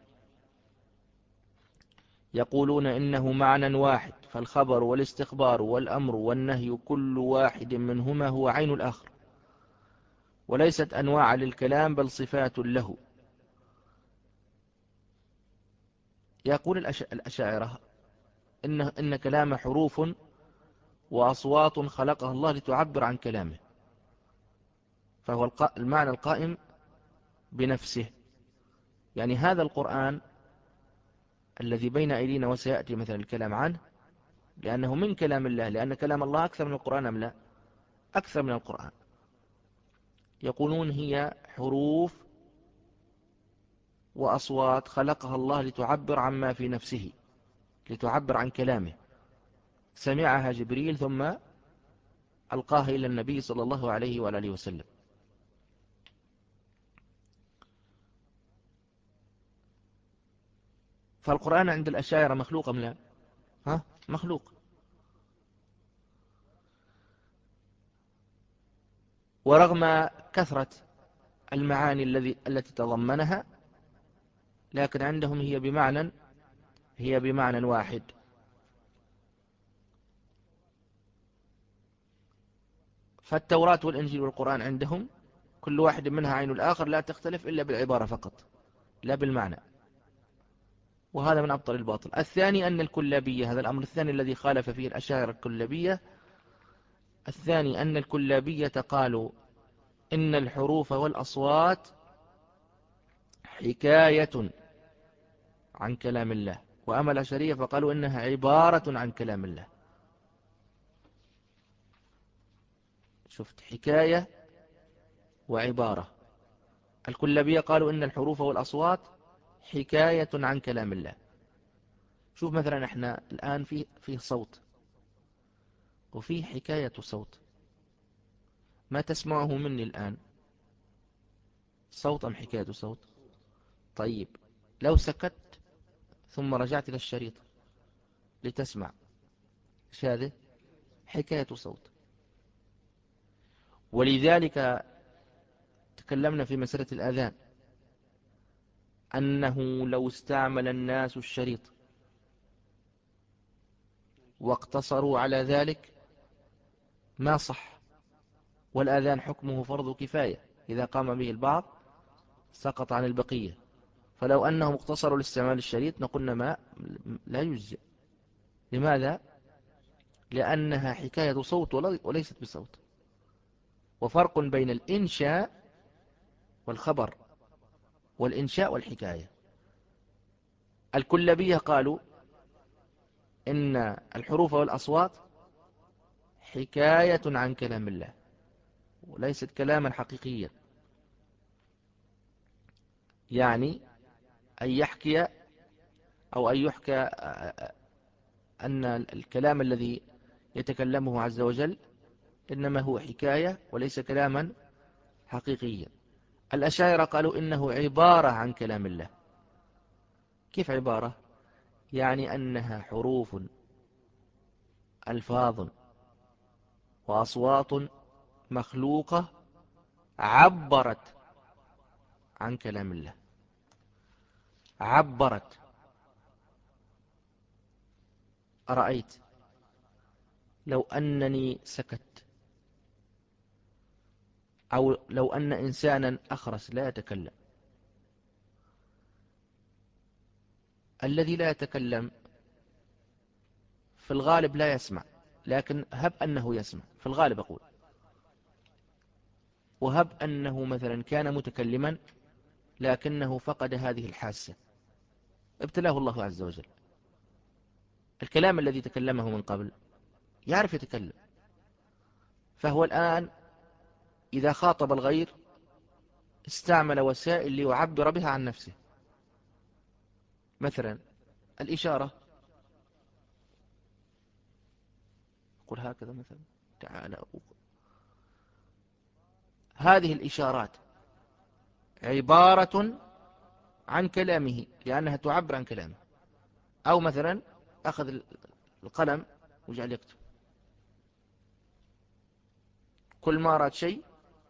يقولون إنه معنى واحد، فالخبر والاستخبار والأمر والنهي كل واحد منهما هو عين الآخر، وليست أنواع للكلام بل صفات له. يقول الأشاعرة إن, إن كلام حروف وأصوات خلقها الله لتعبر عن كلامه، فهو المعنى القائم بنفسه. يعني هذا القرآن الذي بين أيدينا وسيأتي مثلا الكلام عنه، لأنه من كلام الله، لأن كلام الله أكثر من القرآن أم لا؟ أكثر من القرآن. يقولون هي حروف وأصوات خلقها الله لتعبر عما في نفسه، لتعبر عن كلامه، سمعها جبريل ثم ألقاها إلى النبي صلى الله عليه وآله وسلم. فالقرآن عند الأشاعرة مخلوق أم لا؟ ها؟ مخلوق. ورغم كثرة المعاني الذي التي تضمنها، لكن عندهم هي بمعنى هي بمعنى واحد. فالتوراة والإنجيل والقرآن عندهم كل واحد منها عين الآخر، لا تختلف إلا بالعبارة فقط لا بالمعنى. وهذا من أبطل الباطل. الثاني أن الكلابية، هذا الأمر الثاني الذي خالف فيه الأشاعرة الكلابية. الثاني أن الكلابية قالوا إن الحروف والأصوات حكاية عن كلام الله، وأما الأشعرية فقالوا إنها عبارة عن كلام الله. شفت؟ حكاية وعبارة. الكلابية قالوا إن الحروف والأصوات حكاية عن كلام الله. شوف مثلا احنا الآن فيه, فيه صوت وفيه حكاية صوت. ما تسمعه مني الآن صوت أم حكاية صوت؟ طيب لو سكت ثم رجعت إلى الشريط لتسمع، ايش هذا؟ حكاية صوت. ولذلك تكلمنا في مسألة الأذان أنه لو استعمل الناس الشريط واقتصروا على ذلك ما صح. والأذان حكمه فرض كفاية، إذا قام به البعض سقط عن البقية. فلو أنهم اقتصروا لاستعمال الشريط نقولنا ما لا يجزئ. لماذا؟ لأنها حكاية صوت وليست بصوت. وفرق بين الإنشاء والخبر، والإنشاء والحكاية. الكلابية قالوا إن الحروف والأصوات حكاية عن كلام الله وليست كلاما حقيقيا، يعني أن يحكي أو أن يحكى أن الكلام الذي يتكلمه عز وجل إنما هو حكاية وليس كلاما حقيقيا. الأشاعرة قالوا إنه عبارة عن كلام الله. كيف عبارة؟ يعني أنها حروف، ألفاظ، وأصوات مخلوقة عبرت عن كلام الله. عبرت. أرأيت لو أنني سكت، أو لو أن إنسانا أخرس لا يتكلم، الذي لا يتكلم في الغالب لا يسمع، لكن هب أنه يسمع في الغالب أقول، وهب أنه مثلا كان متكلما لكنه فقد هذه الحاسة، ابتلاه الله عز وجل. الكلام الذي تكلمه من قبل يعرف يتكلم، فهو الآن إذا خاطب الغير استعمل وسائل ليعبر بها عن نفسه، مثلا الإشارة، قل هكذا مثلا، تعالى أقول. هذه الإشارات عبارة عن كلامه لأنها تعبر عن كلامه. أو مثلا أخذ القلم وجعل يكتب، كل ما أراد شيء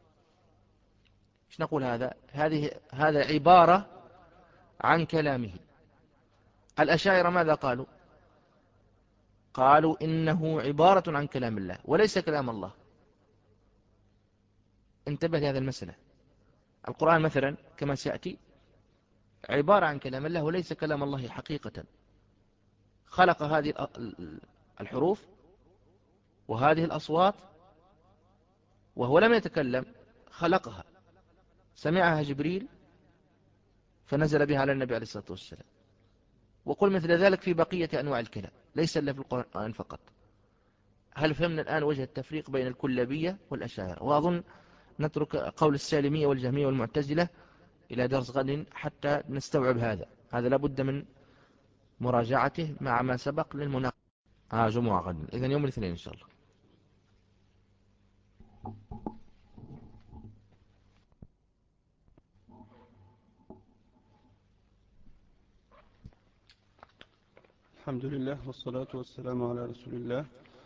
ايش نقول؟ هذا هذه هذا عبارة عن كلامه. الأشاعرة ماذا قالوا؟ قالوا إنه عبارة عن كلام الله وليس كلام الله. انتبه لهذا المسألة. القرآن مثلا كما سيأتي عبارة عن كلام الله وليس كلام الله حقيقة. خلق هذه الحروف وهذه الأصوات وهو لم يتكلم، خلقها، سمعها جبريل فنزل بها على النبي عليه الصلاة والسلام. وقل مثل ذلك في بقية أنواع الكلام، ليس إلا في القرآن فقط. هل فهمنا الآن وجه التفريق بين الكلابية والأشاعرة؟ وأظن نترك قول السالمية والجهمية والمعتزلة إلى درس غد حتى نستوعب هذا. هذا لابد من مراجعته مع ما سبق للمناقشة. آه جمعة غد، إذن يوم الاثنين إن شاء الله. الحمد لله والصلاة والسلام على رسول الله.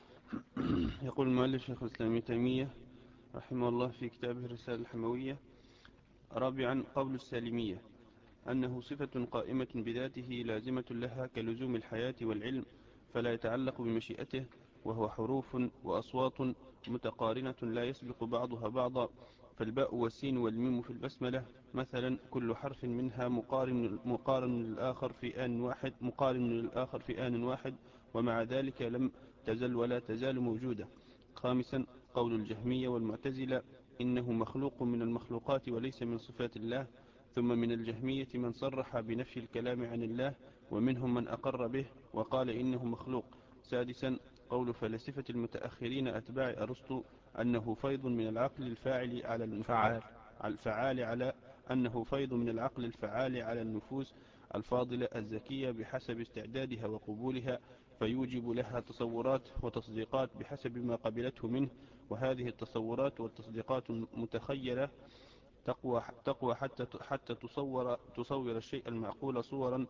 يقول المؤلف شيخ الإسلام ابن تيمية رحمه الله في كتابه الرسالة الحموية: رابعا، قول السالمية أنه صفة قائمة بذاته لازمة لها كلزوم الحياة والعلم، فلا يتعلق بمشيئته، وهو حروف وأصوات متقارنة لا يسبق بعضها بعضا، فالباء والسين والميم في البسملة مثلا كل حرف منها مقارن, مقارن للآخر في آن واحد مقارن للآخر في آن واحد، ومع ذلك لم تزل ولا تزال موجودة. خامسا، قول الجهمية والمعتزلة إنه مخلوق من المخلوقات وليس من صفات الله. ثم من الجهمية من صرح بنفي الكلام عن الله، ومنهم من أقر به وقال إنه مخلوق. سادسا، قول فلسفة المتأخرين أتباع أرسطو أنه فيض من العقل الفاعل على الفعال الفعال على أنه فيض من العقل الفعال على النفوس الفاضلة الزكية بحسب استعدادها وقبولها، فيوجب لها تصورات وتصديقات بحسب ما قبلته منه، وهذه التصورات والتصديقات المتخيلة تقوى تقوى حتى حتى تصور تصور الشيء المعقول صورا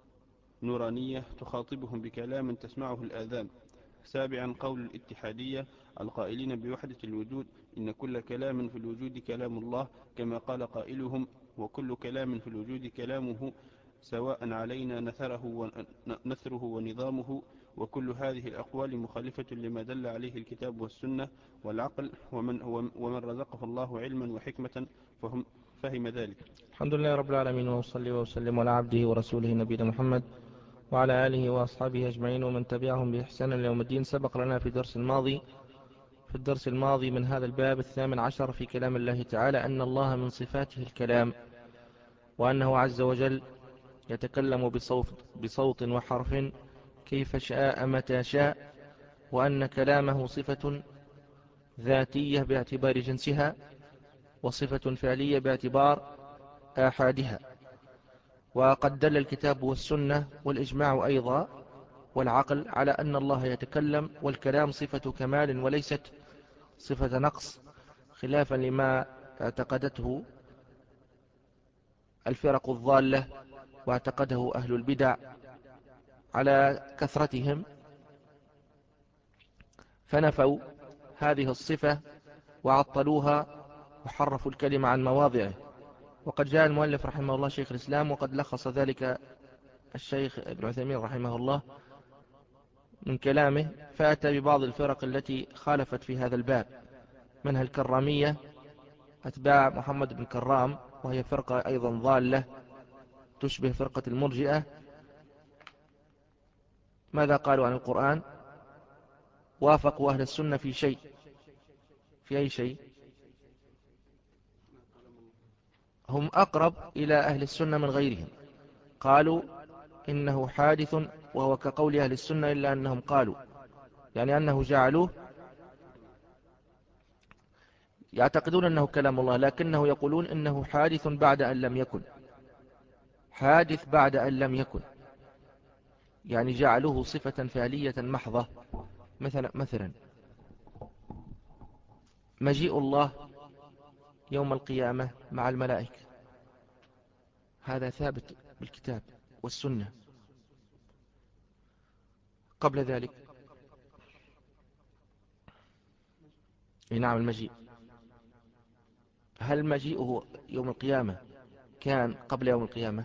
نورانية تخاطبهم بكلام تسمعه الآذان. سابعا، قول الاتحادية القائلين بوحدة الوجود إن كل كلام في الوجود كلام الله، كما قال قائلهم: وكل كلام في الوجود كلامه سواء علينا نثره ونثره ونظامه. وكل هذه الأقوال مخالفة لما دل عليه الكتاب والسنة والعقل، ومن, ومن رزقه الله علما وحكمة فهم فهم ذلك. الحمد لله رب العالمين، وصلي وسلم على عبده ورسوله نبينا محمد وعلى آله وأصحابه أجمعين ومن تبعهم بإحسان إلى يوم الدين. سبق لنا في درس الماضي في الدرس الماضي من هذا الباب الثامن عشر في كلام الله تعالى أن الله من صفاته الكلام، وأنه عز وجل يتكلم بصوت, بصوت وحرف كيف شاء متى شاء، وأن كلامه صفة ذاتية باعتبار جنسها، وصفة فعلية باعتبار آحادها. وقد دل الكتاب والسنة والإجماع أيضا والعقل على أن الله يتكلم، والكلام صفة كمال وليست صفة نقص، خلافا لما اعتقدته الفرق الضالة واعتقده أهل البدع على كثرتهم، فنفوا هذه الصفة وعطلوها وحرفوا الكلمة عن مواضعه. وقد جاء المؤلف رحمه الله شيخ الإسلام وقد لخص ذلك الشيخ ابن عثيمين رحمه الله من كلامه، فأتى ببعض الفرق التي خالفت في هذا الباب، منها الكرامية أتباع محمد بن كرام، وهي فرقة أيضا ضالة تشبه فرقة المرجئة. ماذا قالوا عن القرآن؟ وافقوا أهل السنة في شيء، في أي شيء؟ هم أقرب إلى أهل السنة من غيرهم. قالوا إنه حادث وهو كقول أهل السنة، إلا أنهم قالوا يعني أنه جعلوه يعتقدون أنه كلام الله، لكنه يقولون إنه حادث بعد أن لم يكن، حادث بعد أن لم يكن، يعني جعلوه صفة فعلية محضة. مثلا مثلا مجيء الله يوم القيامة مع الملائكة، هذا ثابت بالكتاب والسنة. قبل ذلك نعم المجيء، هل مجيئه يوم القيامة كان قبل يوم القيامة؟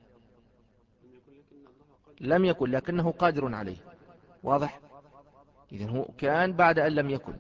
لم يكن، لكنه قادر عليه. واضح؟ إذن هو كان بعد أن لم يكن.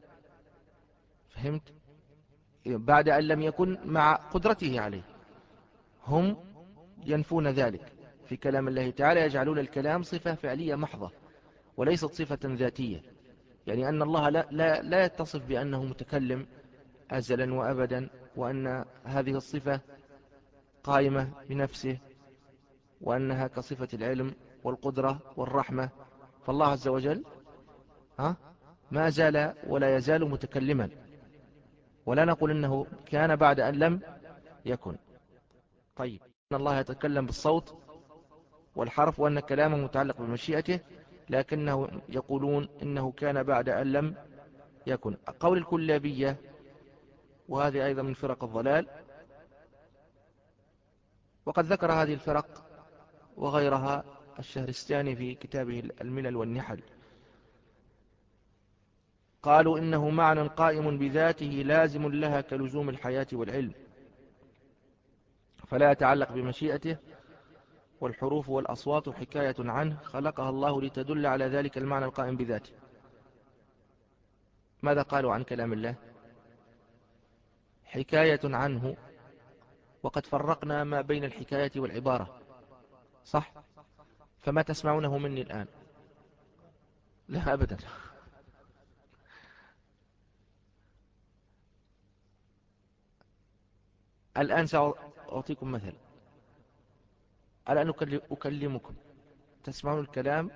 فهمت؟ بعد أن لم يكن مع قدرته عليه. هم ينفون ذلك في كلام الله تعالى، يجعلون الكلام صفة فعلية محضة وليست صفة ذاتية، يعني أن الله لا, لا, لا يتصف بأنه متكلم أزلا وأبدا، وأن هذه الصفة قائمة بنفسه، وأنها كصفة العلم والقدرة والرحمة. فالله عز وجل ها ما زال ولا يزال متكلما، ولا نقول إنه كان بعد أن لم يكن. طيب، أن الله يتكلم بالصوت والحرف، وأن كلامه متعلق بمشيئته، لكنه يقولون إنه كان بعد أن لم يكن. قول الكلابية، وهذه أيضا من فرق الضلال، وقد ذكر هذه الفرق وغيرها الشهرستاني في كتابه الملل والنحل. قالوا إنه معنى قائم بذاته لازم لها كلزوم الحياة والعلم، فلا يتعلق بمشيئته، والحروف والأصوات حكاية عنه خلقها الله لتدل على ذلك المعنى القائم بذاته. ماذا قالوا عن كلام الله؟ حكاية عنه، وقد فرقنا ما بين الحكاية والعبارة، صح؟ فما تسمعونه مني الآن؟ لا أبدا. الآن سأعطيكم مثل. الآن أكلمكم، تسمعون الكلام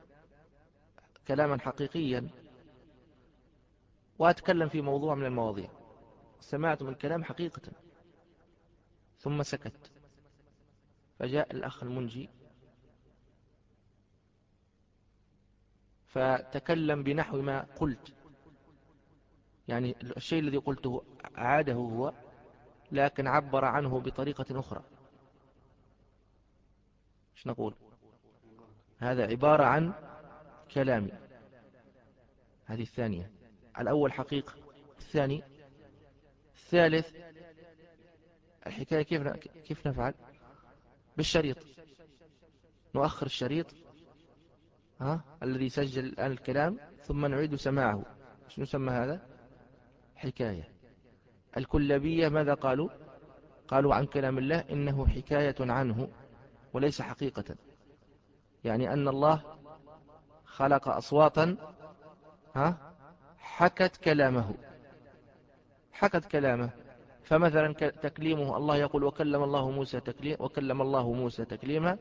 كلاما حقيقيا، وأتكلم في موضوع من المواضيع، سمعتم الكلام حقيقة، ثم سكت، فجاء الأخ المنجي فتكلم بنحو ما قلت، يعني الشيء الذي قلته عاده هو، لكن عبر عنه بطريقة أخرى. ايش نقول؟ هذا عبارة عن كلامي. هذه الثانية. الأول حقيقة، الثاني الثالث الحكاية. كيف كيف نفعل؟ بالشريط، نؤخر الشريط ها الذي سجل الآن الكلام، ثم نعيد سماعه. شو نسمى هذا؟ حكاية. الكلابية ماذا قالوا؟ قالوا عن كلام الله إنه حكاية عنه وليس حقيقة، يعني أن الله خلق أصواتا ها حكت كلامه، حكت كلامه. فمثلا تكليمه، الله يقول وكلم الله موسى تكليم، وكلم الله موسى تكليما.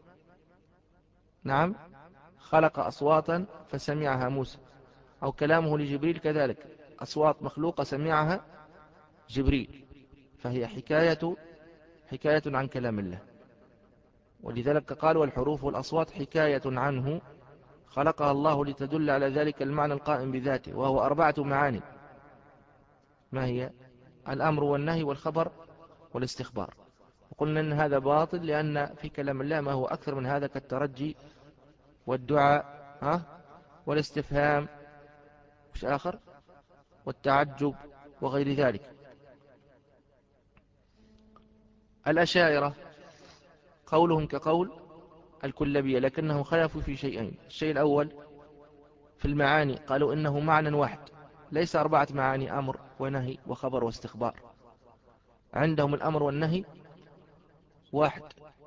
نعم، خلق أصواتا فسمعها موسى. أو كلامه لجبريل كذلك، أصوات مخلوقة سمعها جبريل، فهي حكاية حكاية عن كلام الله. ولذلك قال والحروف والأصوات حكاية عنه خلقها الله لتدل على ذلك المعنى القائم بذاته، وهو أربعة معاني. ما هي؟ الأمر والنهي والخبر والاستخبار. وقلنا أن هذا باطل، لأن في كلام الله ما هو أكثر من هذا، كالترجي والدعاء ها والاستفهام، مش آخر، والتعجب وغير ذلك. الأشاعرة قولهم كقول الكلابية، لكنهم خلفوا في شيئين. الشيء الأول في المعاني، قالوا إنه معنى واحد، ليس أربعة معاني، أمر ونهي وخبر واستخبار. عندهم الأمر والنهي واحد،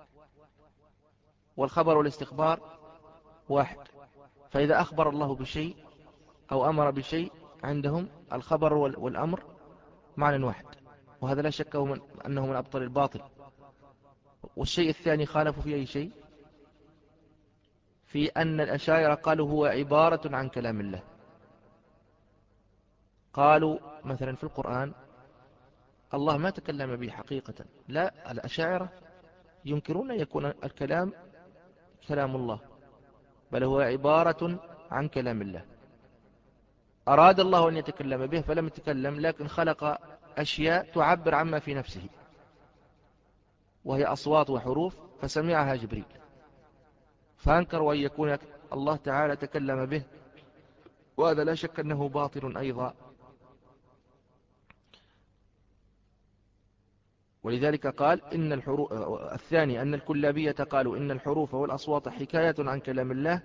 والخبر والاستخبار واحد. فإذا أخبر الله بشيء أو أمر بشيء، عندهم الخبر والأمر معنى واحد، وهذا لا شك أنه من أبطل الباطل. والشيء الثاني خالفوا في أي شيء؟ في أن الأشاعرة قالوا هو عبارة عن كلام الله. قالوا مثلا في القرآن الله ما تكلم به حقيقة، لا، الأشاعرة ينكرون أن يكون الكلام كلام الله، بل هو عبارة عن كلام الله. أراد الله أن يتكلم به فلم يتكلم، لكن خلق أشياء تعبر عما في نفسه، وهي أصوات وحروف، فسمعها جبريل، فأنكروا أن يكون الله تعالى تكلم به، وهذا لا شك أنه باطل أيضا. ولذلك قال إن الحروف الثاني أن الكلابية قالوا إن الحروف والأصوات حكاية عن كلام الله،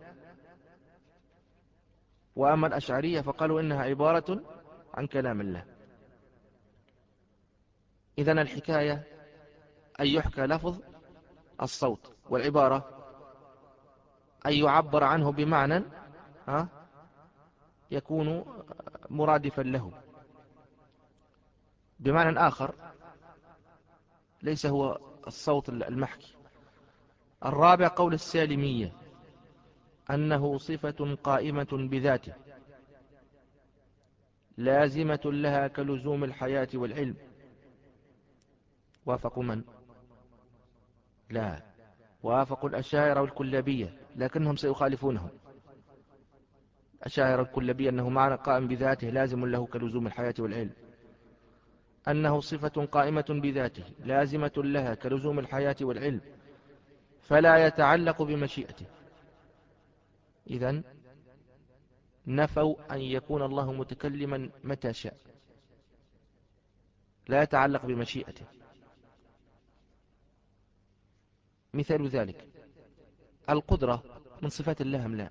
وأما الأشعرية فقالوا إنها عبارة عن كلام الله. إذن الحكاية أن يحكى لفظ الصوت، والعبارة أن يعبر عنه بمعنى يكون مرادفا له بمعنى آخر ليس هو الصوت المحكي. الرابع قول السالمية أنه صفة قائمة بذاته لازمة لها كلزوم الحياة والعلم. وافقوا من؟ لا، وافقوا الأشاعرة والكلابية، لكنهم سيخالفونهم. الأشاعرة والكلابية أنه معنى قائم بذاته لازم له كلزوم الحياة والعلم، أنه صفة قائمة بذاته لازمة لها كلزوم الحياة والعلم، فلا يتعلق بمشيئته. إذن نفوا أن يكون الله متكلما متى شاء، لا يتعلق بمشيئته. مثال ذلك القدرة من صفات الله أم لا؟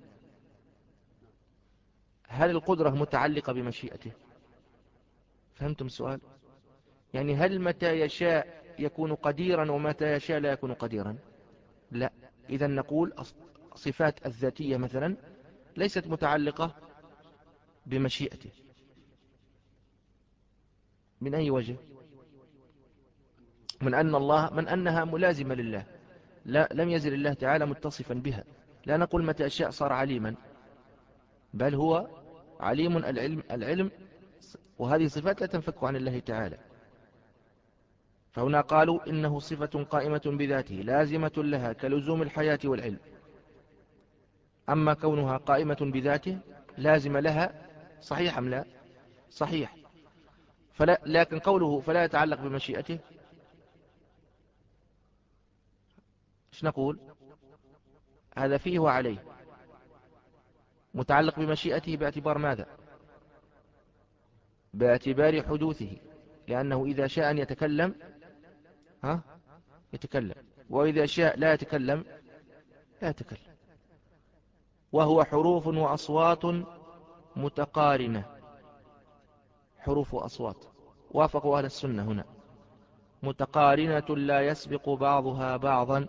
هل القدرة متعلقة بمشيئته؟ فهمتم السؤال؟ يعني هل متى يشاء يكون قديرا ومتى يشاء لا يكون قديرا؟ لا. إذن نقول صفات الذاتية مثلا ليست متعلقة بمشيئته. من أي وجه؟ من أن الله من أنها ملازمة لله، لا لم يزل الله تعالى متصفا بها. لا نقول متى أشاء صار عليما، بل هو عليم العلم العلم وهذه صفات لا تنفك عن الله تعالى. فهنا قالوا إنه صفة قائمة بذاته لازمة لها كلزوم الحياة والعلم. أما كونها قائمة بذاته لازم لها، صحيح أم لا؟ صحيح. فلا، لكن قوله فلا يتعلق بمشيئته، ايش نقول؟ هذا فيه وعليه. متعلق بمشيئته باعتبار ماذا؟ باعتبار حدوثه، لأنه إذا شاء أن يتكلم ها يتكلم، وإذا شاء لا يتكلم لا يتكلم. وهو حروف وأصوات متقارنة، حروف وأصوات، وافقوا أهل السنة هنا، متقارنة لا يسبق بعضها بعضا.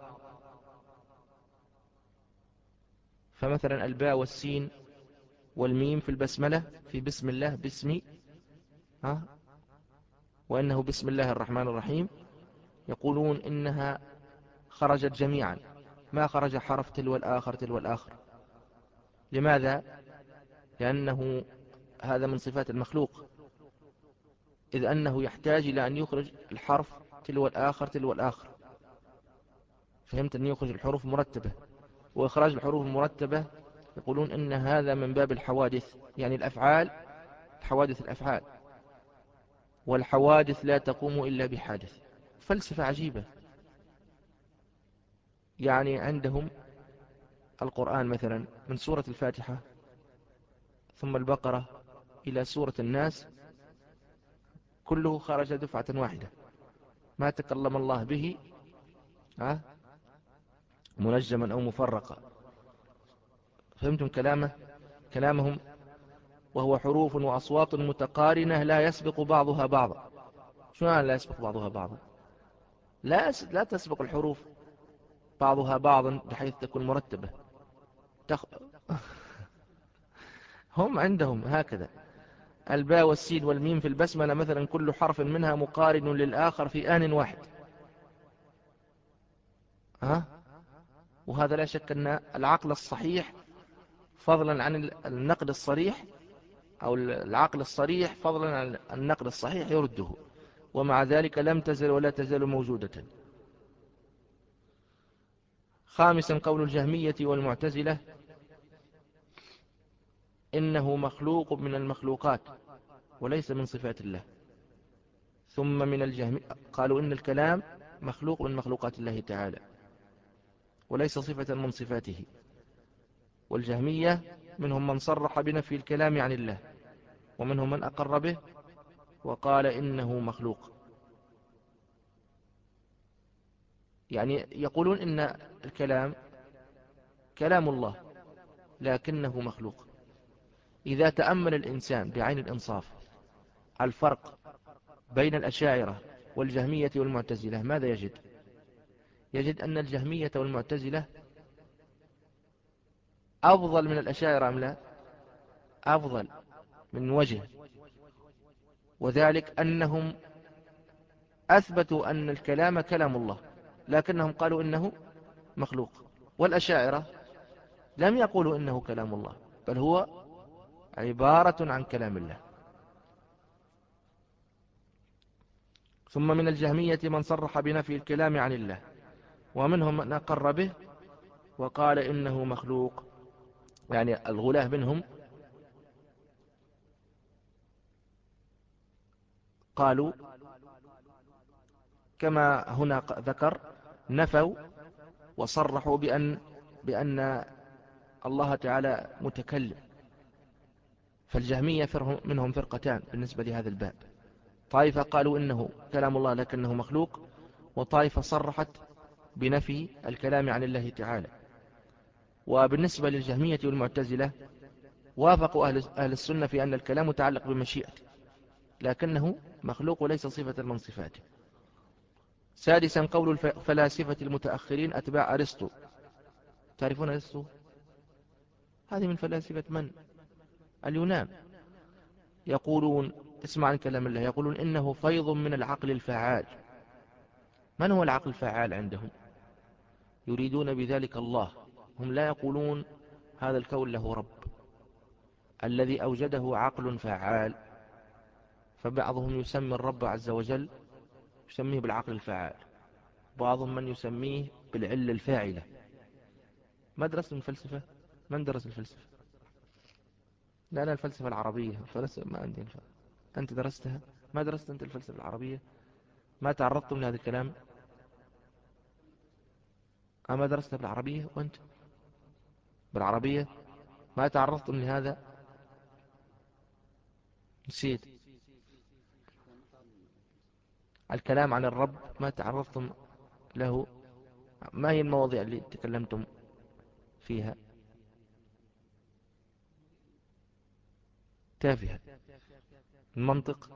فمثلا الباء والسين والميم في البسملة في بسم الله باسمي ها وإنه بسم الله الرحمن الرحيم، يقولون إنها خرجت جميعا، ما خرج حرف تلو الآخر تلو الآخر. لماذا؟ لأنه هذا من صفات المخلوق، إذ أنه يحتاج إلى أن يخرج الحرف تلو الآخر تلو الآخر. فهمت؟ أن يخرج الحروف مرتبة، وإخراج الحروف المرتبة يقولون إن هذا من باب الحوادث، يعني الأفعال، الحوادث الأفعال، والحوادث لا تقوم إلا بحادث. فلسفة عجيبة. يعني عندهم القرآن مثلا من سورة الفاتحة ثم البقرة إلى سورة الناس كله خرج دفعة واحدة، ما تكلم الله به ها منجما أو مفرقا. فهمتم كلامه كلامهم؟ وهو حروف وأصوات متقارنة لا يسبق بعضها بعضا. شو يعني لا يسبق بعضها بعضا؟ لا لا تسبق الحروف بعضها بعضا بحيث تكون مرتبة. تخ... هم عندهم هكذا، الباء والسين والميم في البسملة مثلا كل حرف منها مقارن للآخر في آن واحد. ها وهذا لا شك أن العقل الصحيح فضلا عن النقد الصريح، أو العقل الصريح فضلا عن النقد الصحيح يرده، ومع ذلك لم تزل ولا تزال موجودة. خامسا قول الجهمية والمعتزلة إنه مخلوق من المخلوقات وليس من صفات الله. ثم من الجهم قالوا إن الكلام مخلوق من مخلوقات الله تعالى وليس صفة من صفاته. والجهمية منهم من صرح بنفي الكلام عن الله، ومنهم من أقر به وقال إنه مخلوق. يعني يقولون إن الكلام كلام الله لكنه مخلوق. إذا تأمل الإنسان بعين الإنصاف الفرق بين الأشاعرة والجهمية والمعتزلة ماذا يجد؟ يجد أن الجهمية والمعتزلة أفضل من الأشاعرة أم لا؟ أفضل من وجه، وذلك أنهم أثبتوا أن الكلام كلام الله لكنهم قالوا إنه مخلوق، والأشاعرة لم يقولوا إنه كلام الله بل هو عبارة عن كلام الله. ثم من الجهمية من صرح بنفي الكلام عن الله، ومنهم من أقر به وقال إنه مخلوق. يعني الغلاة منهم قالوا كما هنا ذكر، نفوا وصرحوا بأن, بأن الله تعالى متكلم. فالجهمية منهم فرقتان بالنسبة لهذا الباب، طائفة قالوا إنه كلام الله لكنه مخلوق، وطائفة صرحت بنفي الكلام عن الله تعالى. وبالنسبة للجهمية والمعتزلة وافقوا أهل السنة في أن الكلام متعلق بمشيئته لكنه مخلوق وليس صفة من صفاته. سادسا قول الفلاسفة المتأخرين أتباع أرسطو. تعرفون أرسطو؟ هذه من فلاسفة من؟ اليونان. يقولون اسمع عن كلام الله، يقولون إنه فيض من العقل الفعال. من هو العقل الفعال عندهم؟ يريدون بذلك الله. هم لا يقولون هذا الكون له رب، الذي أوجده عقل فعال. فبعضهم يسمي الرب عز وجل يسميه بالعقل الفعال، بعضهم من يسميه بالعلة الفاعلة. ما درستم الفلسفة؟ من درس الفلسفة؟ لا لا الفلسفة العربية، الفلسفة ما عندي الفلسفة. أنت درستها؟ ما درست أنت الفلسفة العربية؟ ما تعرضتم لهذا الكلام؟ أما درستها بالعربية؟ وأنت بالعربية ما تعرضتم لهذا؟ نسيت الكلام عن الرب، ما تعرضتم له؟ ما هي المواضيع اللي تكلمتم فيها؟ تافهة. المنطق.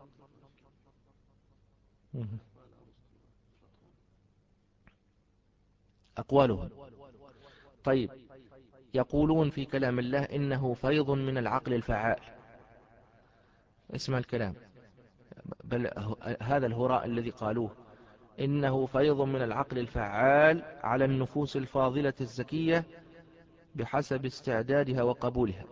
أقوالهم. طيب، يقولون في كلام الله إنه فيض من العقل الفعال. اسمع الكلام، بل هذا الهراء الذي قالوه إنه فيض من العقل الفعال على النفوس الفاضلة الزكية بحسب استعدادها وقبولها.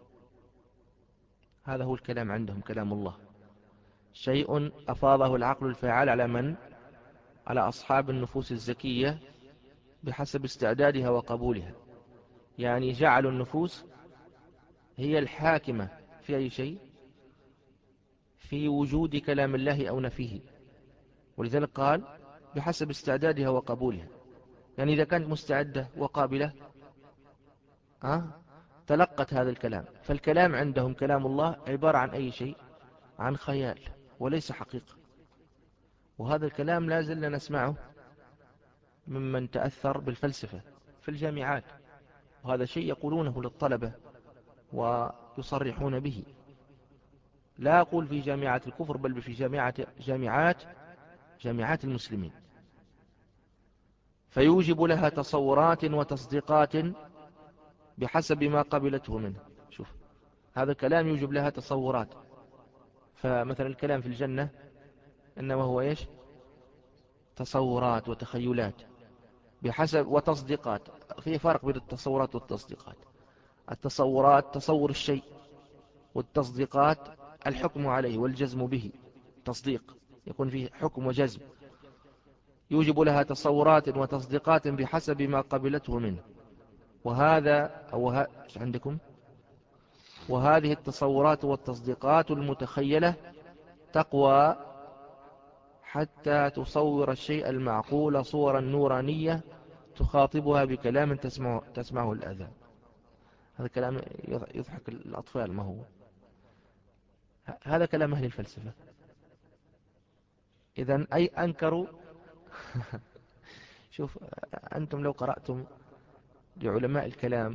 هذا هو الكلام عندهم، كلام الله شيء أفاضه العقل الفعال على من؟ على أصحاب النفوس الزكية بحسب استعدادها وقبولها. يعني جعلوا النفوس هي الحاكمة في أي شيء، في وجود كلام الله أو نفيه. ولذلك قال بحسب استعدادها وقبولها، يعني إذا كانت مستعدة وقابلة أه؟ تلقت هذا الكلام. فالكلام عندهم كلام الله عبارة عن أي شيء؟ عن خيال وليس حقيقة. وهذا الكلام لا زلنا نسمعه ممن تأثر بالفلسفة في الجامعات، وهذا شيء يقولونه للطلبة ويصرحون به. لا أقول في جامعات الكفر بل في جامعات جامعات جامعات المسلمين. فيوجب لها تصورات وتصديقات بحسب ما قبلته منه. شوف، هذا الكلام يوجب لها تصورات. فمثلا الكلام في الجنة إنما هو إيش؟ تصورات وتخيلات. بحسب وتصديقات. في فرق بين التصورات والتصديقات. التصورات تصور الشيء، والتصديقات الحكم عليه والجزم به. تصديق يكون فيه حكم وجزم، يوجب لها تصورات وتصديقات بحسب ما قبلته منه. وهذا أو ها عندكم وهذه التصورات والتصديقات المتخيلة تقوى حتى تصور الشيء المعقول صورا نورانية تخاطبها بكلام تسمع تسمعه الأذان. هذا كلام يضحك الأطفال، ما هو هذا كلام أهل الفلسفة. إذن أي أنكروا شوف، أنتم لو قرأتم لعلماء الكلام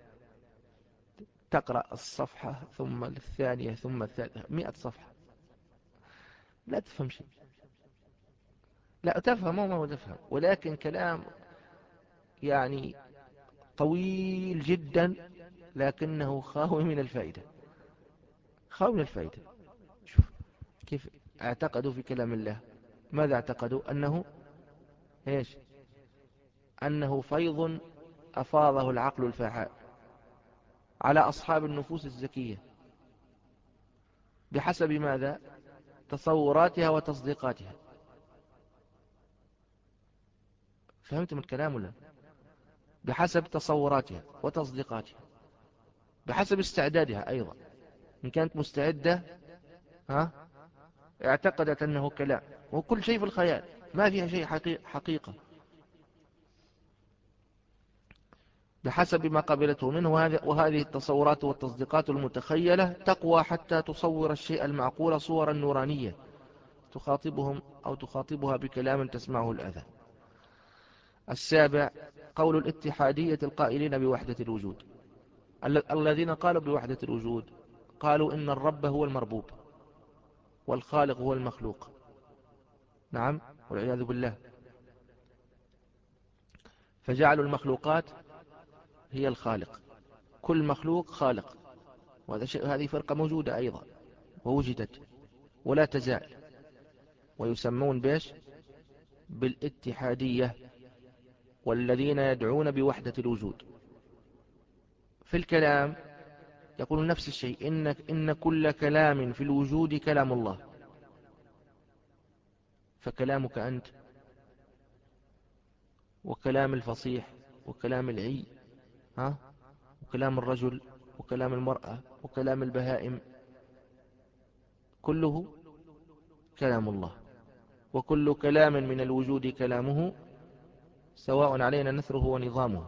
تقرأ الصفحة ثم الثانية ثم الثالثة مئة صفحة لا تفهم شيء. لا تفهم، ما هو تفهم، ولكن كلام يعني طويل جدا لكنه خاوي من الفائدة، خاوي من الفائدة. شوف كيف اعتقدوا في كلام الله. ماذا اعتقدوا؟ أنه إيش؟ أنه فيض أفاضه العقل الفعال على أصحاب النفوس الزكية بحسب ماذا؟ تصوراتها وتصديقاتها. فهمتم الكلام ولا؟ بحسب تصوراتها وتصديقاتها، بحسب استعدادها أيضا. إن كانت مستعدة ها اعتقدت أنه كلام، وكل شيء في الخيال ما فيها شيء حقيقة، بحسب ما قبلته منه. وهذه التصورات والتصديقات المتخيلة تقوى حتى تصور الشيء المعقول صورا نورانية تخاطبهم أو تخاطبها بكلام تسمعه الأذان. السابع قول الاتحادية القائلين بوحدة الوجود. الذين قالوا بوحدة الوجود قالوا إن الرب هو المربوب والخالق هو المخلوق. نعم والعياذ بالله. فجعلوا المخلوقات هي الخالق، كل مخلوق خالق. وهذا شيء، هذه فرقة موجودة أيضا ووجدت ولا تزال، ويسمون بيش بالاتحادية، والذين يدعون بوحدة الوجود. في الكلام يقول نفس الشيء، إن, إن كل كلام في الوجود كلام الله. فكلامك أنت وكلام الفصيح وكلام العي ها وكلام الرجل وكلام المرأة وكلام البهائم كله كلام الله. وكل كلام من الوجود كلامه سواء علينا نثره ونظامه.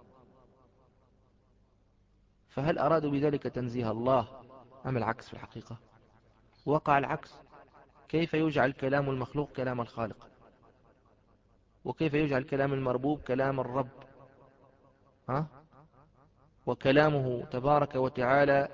فهل أرادوا بذلك تنزيه الله أم العكس؟ في الحقيقة وقع العكس. كيف يجعل كلام المخلوق كلام الخالق؟ وكيف يجعل كلام المربوب كلام الرب؟ ها؟ وكلامه تبارك وتعالى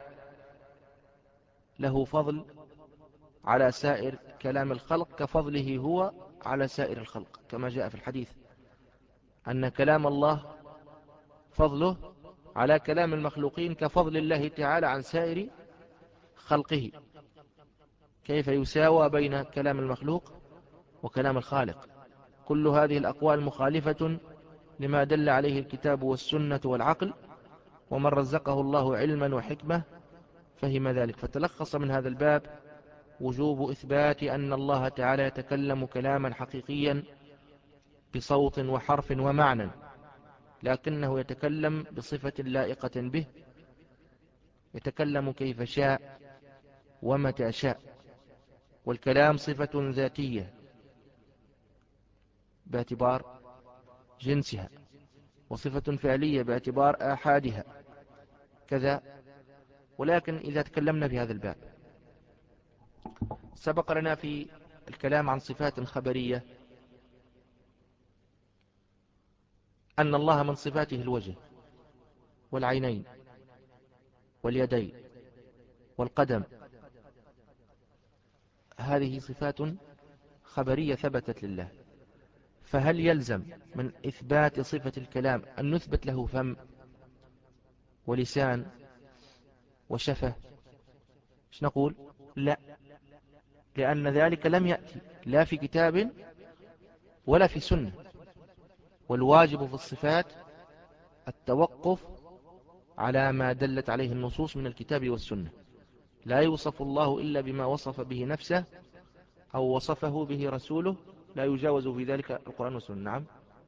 له فضل على سائر كلام الخلق كفضله هو على سائر الخلق، كما جاء في الحديث أن كلام الله فضله على كلام المخلوقين كفضل الله تعالى عن سائر خلقه. كيف يساوى بين كلام المخلوق وكلام الخالق؟ كل هذه الأقوال مخالفة لما دل عليه الكتاب والسنة والعقل، ومن رزقه الله علما وحكمة فهم ذلك. فتلخص من هذا الباب وجوب إثبات أن الله تعالى يتكلم كلاما حقيقيا بصوت وحرف ومعنى، لكنه يتكلم بصفة لائقة به، يتكلم كيف شاء ومتى شاء. والكلام صفة ذاتية باعتبار جنسها، وصفة فعلية باعتبار آحادها كذا. ولكن إذا تكلمنا في هذا الباب، سبق لنا في الكلام عن صفات خبرية أن الله من صفاته الوجه والعينين واليدين والقدم. هذه صفات خبرية ثبتت لله. فهل يلزم من إثبات صفة الكلام أن نثبت له فم ولسان وشفة؟ ايش نقول؟ لا، لأن ذلك لم يأتي لا في كتاب ولا في سنة. والواجب في الصفات التوقف على ما دلت عليه النصوص من الكتاب والسنة. لا يوصف الله إلا بما وصف به نفسه أو وصفه به رسوله، لا يجاوز في ذلك القرآن والسنة. نعم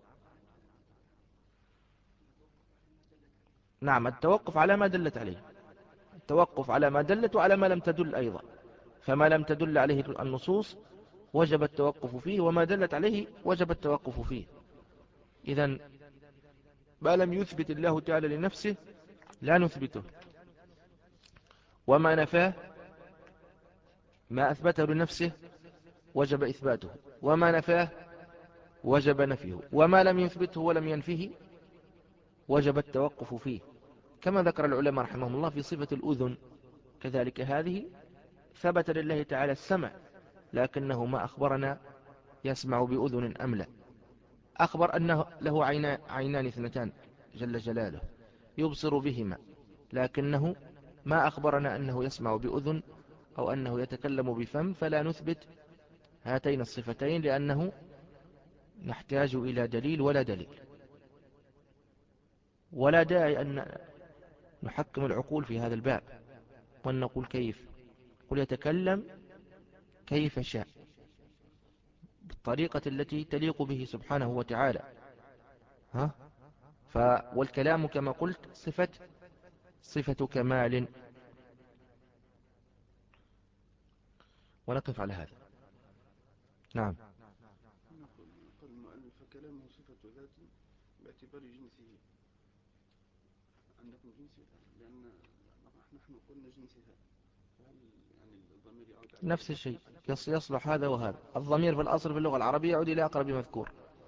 نعم التوقف على ما دلت عليه، التوقف على ما دلت وعلى ما لم تدل أيضا. فما لم تدل عليه النصوص وجب التوقف فيه، وما دلت عليه وجب التوقف فيه. إذن ما لم يثبت الله تعالى لنفسه لا نثبته، وما نفاه ما أثبته لنفسه وجب إثباته، وما نفاه وجب نفيه، وما لم يثبته ولم ينفيه وجب التوقف فيه. كما ذكر العلماء رحمهم الله في صفة الأذن كذلك، هذه ثبت لله تعالى السمع، لكنه ما أخبرنا يسمع بأذن أم لا. أخبر أنه له عينان اثنتان جل جلاله يبصر بهما، لكنه ما أخبرنا أنه يسمع بأذن أو أنه يتكلم بفم، فلا نثبت هاتين الصفتين لأنه نحتاج إلى دليل ولا دليل، ولا داعي أن نحكم العقول في هذا الباب وأن نقول كيف. قل يتكلم كيف شاء بالطريقة التي تليق به سبحانه وتعالى. ها ف والكلام كما قلت صفة صفة كمال. ونقف على هذا. نعم. قال المؤلف فكلامه صفة ذات باعتبار جنسه. عندكم جنسه لأن نحن قلنا جنسها، فهل يعني الضمير يعود على نفس الشيء يصلح هذا وهذا. الضمير في الأصل في اللغة العربية يعود إلى أقرب مذكور.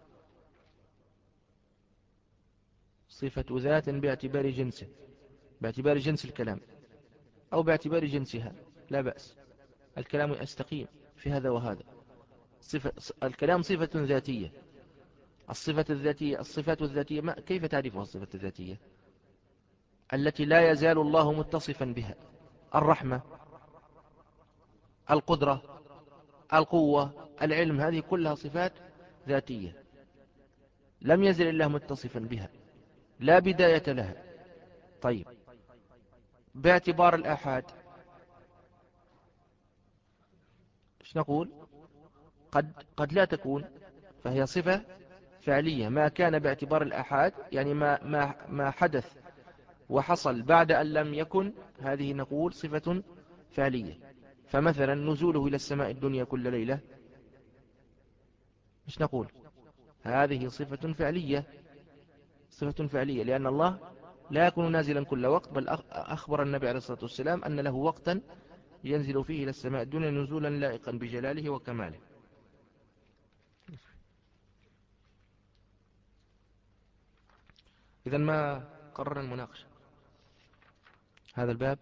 صفة ذات باعتبار جنسه، باعتبار جنس الكلام أو باعتبار جنسها لا بأس، الكلام يستقيم في هذا وهذا. صفة الكلام صفة ذاتية. الصفة الذاتية الصفات الذاتية ما كيف تعرفها الصفة الذاتية؟ التي لا يزال الله متصفا بها: الرحمة، القدرة، القوة، العلم، هذه كلها صفات ذاتية لم يزل الله متصفا بها، لا بداية لها. طيب باعتبار الآحاد ايش نقول؟ قد قد لا تكون، فهي صفة فعلية. ما كان باعتبار الآحاد يعني ما ما ما حدث وحصل بعد أن لم يكن، هذه نقول صفة فعلية. فمثلا نزوله إلى السماء الدنيا كل ليلة مش نقول هذه صفة فعلية، صفة فعلية لأن الله لا يكون نازلا كل وقت، بل أخبر النبي عليه الصلاة والسلام أن له وقتا ينزل فيه إلى السماء الدنيا نزولا لائقا بجلاله وكماله. إذن ما قرر المناقشة هذا الباب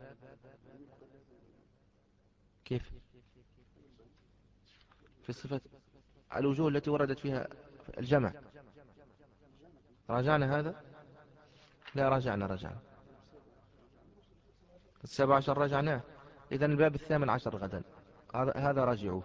كيف في الصفة الوجوه التي وردت فيها الجمع. راجعنا هذا؟ لا راجعنا راجعنا السابع عشر راجعناه. إذن الباب الثامن عشر غدا هذا هذا راجعوه.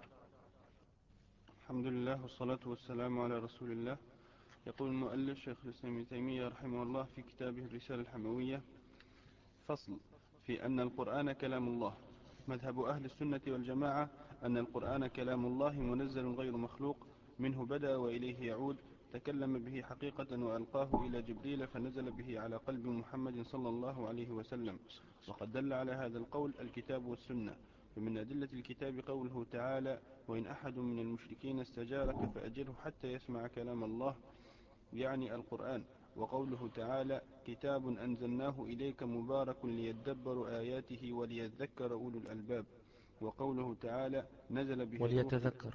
الحمد لله والصلاة والسلام على رسول الله. يقول المؤلف شيخ الإسلام ابن تيمية رحمه الله في كتابه الرسالة الحموية: فصل في أن القرآن كلام الله. مذهب أهل السنة والجماعة أن القرآن كلام الله منزل غير مخلوق، منه بدأ وإليه يعود، تكلم به حقيقة وألقاه إلى جبريل فنزل به على قلب محمد صلى الله عليه وسلم. وقد دل على هذا القول الكتاب والسنة. ومن أدلة الكتاب قوله تعالى: وإن أحد من المشركين استجارك فأجره حتى يسمع كلام الله، يعني القرآن. وقوله تعالى: كتاب أنزلناه إليك مبارك ليدبروا آياته وليذكر أولو الألباب. وقوله تعالى: نزل به الروح وليتذكر.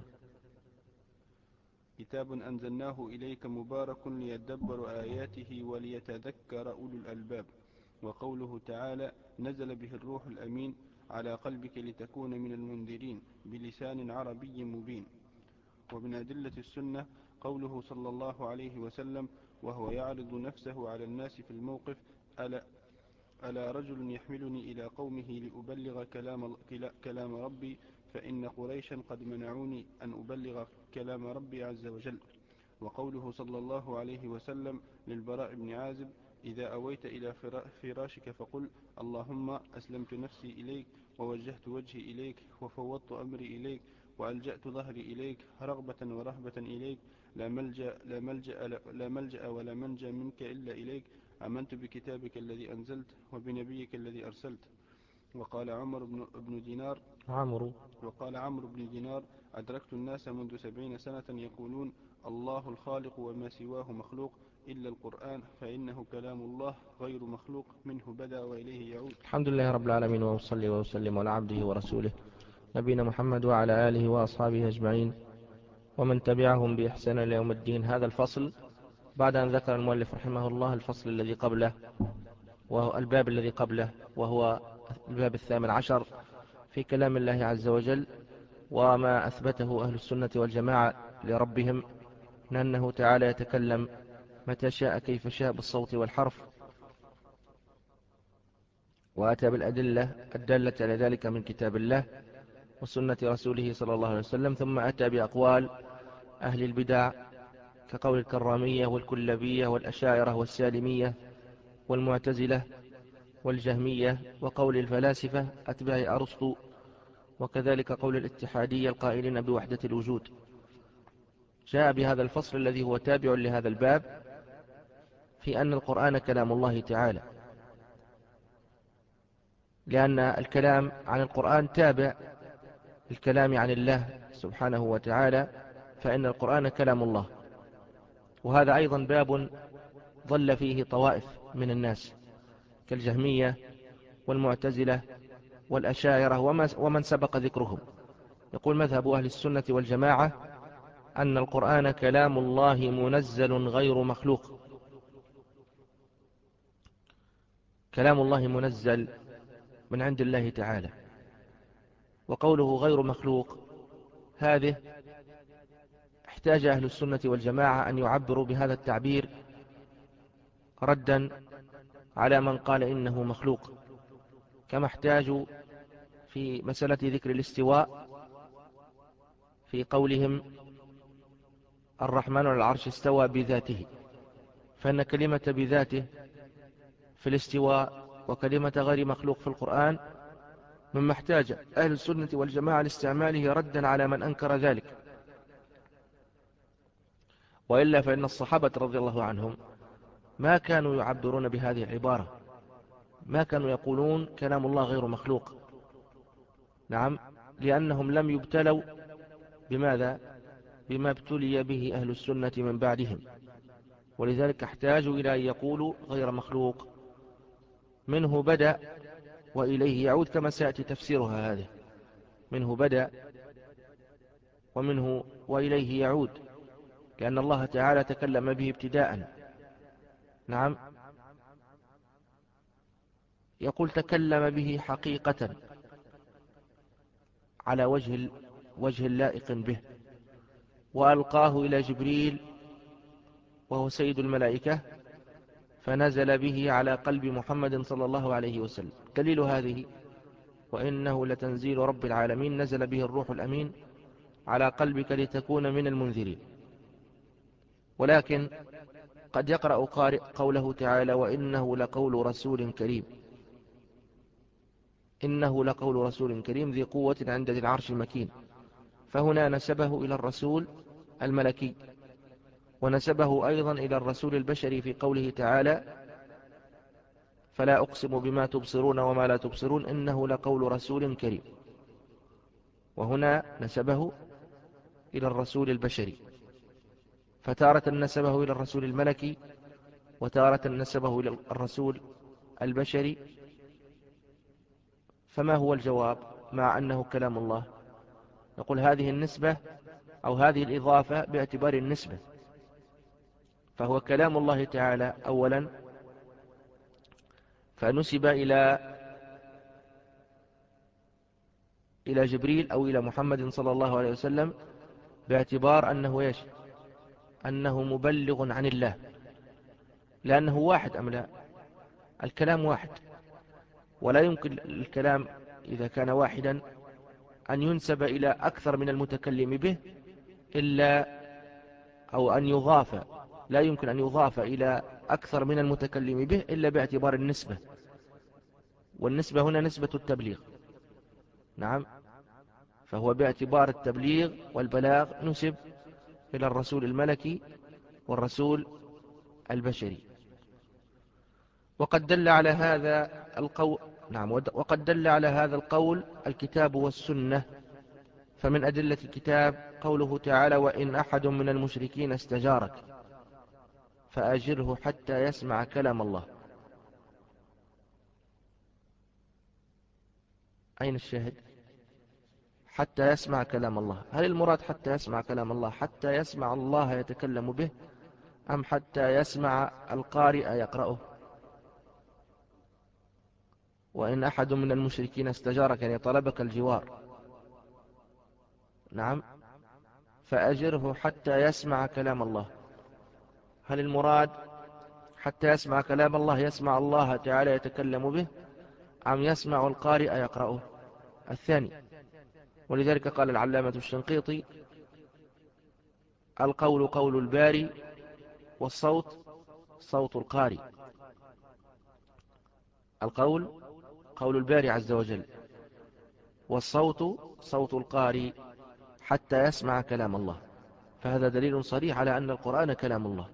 كتاب أنزلناه إليك مبارك ليدبروا آياته وليتذكر أولو الألباب. وقوله تعالى: نزل به الروح الأمين على قلبك لتكون من المنذرين بلسان عربي مبين. ومن أدلة السنة قوله صلى الله عليه وسلم وهو يعرض نفسه على الناس في الموقف: ألا, ألا رجل يحملني إلى قومه لأبلغ كلام, كلام ربي، فإن قريشا قد منعوني أن أبلغ كلام ربي عز وجل. وقوله صلى الله عليه وسلم للبراء بن عازب: إذا أويت إلى فراشك فقل: اللهم أسلمت نفسي إليك، ووجهت وجهي إليك، وفوضت أمري إليك، وألجأت ظهري إليك، رغبة ورهبة إليك، لا ملجأ, لا, ملجأ لا ملجأ ولا منجى منك إلا إليك، آمنت بكتابك الذي أنزلت وبنبيك الذي أرسلت. وقال عمر بن دينار عمرو وقال عمرو بن دينار: أدركت الناس منذ سبعين سنة يقولون: الله الخالق وما سواه مخلوق إلا القرآن، فإنه كلام الله غير مخلوق، منه بدأ وإليه يعود. الحمد لله رب العالمين، وأصلي وأسلم على عبده ورسوله نبينا محمد وعلى آله وأصحابه أجمعين ومن تبعهم بإحسان إلى يوم الدين. هذا الفصل بعد أن ذكر المؤلف رحمه الله الفصل الذي قبله وهو الباب الذي قبله، وهو الباب الثامن عشر في كلام الله عز وجل وما أثبته أهل السنة والجماعة لربهم من أنه تعالى يتكلم متى شاء كيف شاء بالصوت والحرف، وأتى بالأدلة الدالة على ذلك من كتاب الله وسنة رسوله صلى الله عليه وسلم، ثم أتى بأقوال أهل البدع كقول الكرامية والكلبية والأشاعرة والسالمية والمعتزلة والجهمية، وقول الفلاسفة أتباع أرسطو، وكذلك قول الاتحادية القائلين بوحدة الوجود. جاء بهذا الفصل الذي هو تابع لهذا الباب في أن القرآن كلام الله تعالى، لأن الكلام عن القرآن تابع الكلام عن الله سبحانه وتعالى، فإن القرآن كلام الله. وهذا أيضا باب ظل فيه طوائف من الناس كالجهمية والمعتزلة والأشاعرة ومن سبق ذكرهم. يقول مذهب أهل السنة والجماعة أن القرآن كلام الله منزل غير مخلوق، كلام الله منزل من عند الله تعالى. وقوله غير مخلوق هذه احتاج أهل السنة والجماعة أن يعبروا بهذا التعبير ردا على من قال إنه مخلوق، كما احتاجوا في مسألة ذكر الاستواء في قولهم الرحمن على العرش استوى بذاته، فإن كلمة بذاته في الاستواء وكلمة غير مخلوق في القرآن مما احتاج أهل السنة والجماعة لاستعماله ردا على من أنكر ذلك. وإلا فإن الصحابة رضي الله عنهم ما كانوا يعبرون بهذه العبارة، ما كانوا يقولون كلام الله غير مخلوق. نعم، لأنهم لم يبتلوا بماذا؟ بما ابتلي به أهل السنة من بعدهم، ولذلك احتاجوا إلى أن يقولوا غير مخلوق. منه بدأ وإليه يعود، كما سيأتي تفسيرها هذه. منه بدأ ومنه وإليه يعود، لأن الله تعالى تكلم به ابتداء. نعم، يقول تكلم به حقيقة على وجه وجه لائق به، وألقاه إلى جبريل وهو سيد الملائكة فنزل به على قلب محمد صلى الله عليه وسلم. دليل هذه وإنه لتنزيل رب العالمين نزل به الروح الأمين على قلبك لتكون من المنذرين. ولكن قد يقرأ قارئ قوله تعالى وإنه لقول رسول كريم، إنه لقول رسول كريم ذي قوة عند ذي العرش المكين، فهنا نسبه إلى الرسول الملكي، ونسبه أيضا إلى الرسول البشري في قوله تعالى فلا أقسم بما تبصرون وما لا تبصرون إنه لقول رسول كريم، وهنا نسبه إلى الرسول البشري. فتارة نسبه إلى الرسول الملكي، وتارة نسبه إلى الرسول البشري. فما هو الجواب مع أنه كلام الله؟ نقول هذه النسبة أو هذه الإضافة باعتبار النسبة، فهو كلام الله تعالى أولا، فنسب إلى إلى جبريل أو إلى محمد صلى الله عليه وسلم باعتبار أنه إيش؟ أنه مبلغ عن الله، لأنه واحد أم لا؟ الكلام واحد، ولا يمكن الكلام إذا كان واحدا أن ينسب إلى أكثر من المتكلم به إلا أو أن يضاف، لا يمكن أن يضاف إلى أكثر من المتكلم به إلا باعتبار النسبة، والنسبة هنا نسبة التبليغ. نعم، فهو باعتبار التبليغ والبلاغ نسب إلى الرسول الملكي والرسول البشري. وقد دل على هذا القول نعم وقد دل على هذا القول الكتاب والسنة. فمن أدلة الكتاب قوله تعالى: وإن أحد من المشركين استجارك فأجره حتى يسمع كلام الله. أين الشاهد؟ حتى يسمع كلام الله. هل المراد حتى يسمع كلام الله حتى يسمع الله يتكلم به، أم حتى يسمع القارئ يقرأه؟ وإن أحد من المشركين استجارك يعني طلبك الجوار، نعم، فأجره حتى يسمع كلام الله. هل المراد حتى يسمع كلام الله يسمع الله تعالى يتكلم به، أم يسمع القارئ يقرأه؟ الثاني. ولذلك قال العلامة الشنقيطي: القول قول الباري، والصوت صوت القارئ. القول قول الباري عز وجل، والصوت صوت القارئ حتى يسمع كلام الله. فهذا دليل صريح على أن القرآن كلام الله،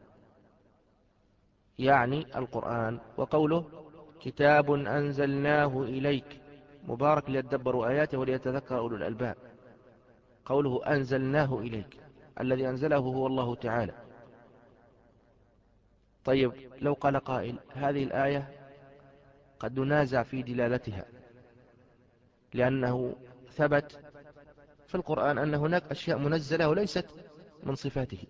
يعني القرآن. وقوله: كتاب أنزلناه إليك مبارك ليدبروا آياته وليتذكر أولو الألباب. قوله أنزلناه إليك، الذي أنزله هو الله تعالى. طيب، لو قال قائل: هذه الآية قد ننازع في دلالتها، لأنه ثبت في القرآن أن هناك أشياء منزلة وليست من صفاته.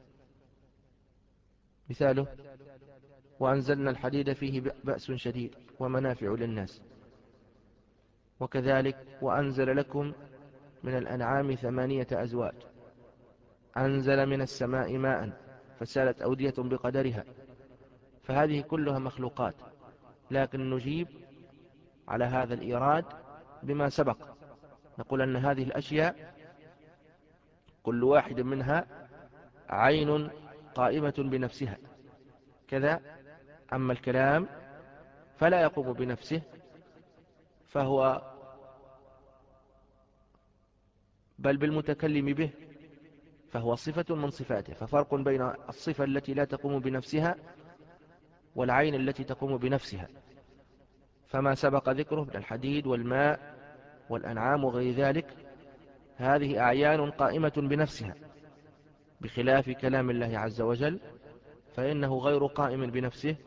مثاله: وأنزلنا الحديد فيه بأس شديد ومنافع للناس. وكذلك: وأنزل لكم من الأنعام ثمانية أزواج، أنزل من السماء ماء فسالت أودية بقدرها. فهذه كلها مخلوقات، لكن نجيب على هذا الإيراد بما سبق، نقول أن هذه الأشياء كل واحد منها عين قائمة بنفسها كذا. أما الكلام فلا يقوم بنفسه، فهو بل بالمتكلم به، فهو صفة من صفاته. ففرق بين الصفة التي لا تقوم بنفسها والعين التي تقوم بنفسها. فما سبق ذكره من الحديد والماء والأنعام وغير ذلك، هذه أعيان قائمة بنفسها، بخلاف كلام الله عز وجل فإنه غير قائم بنفسه،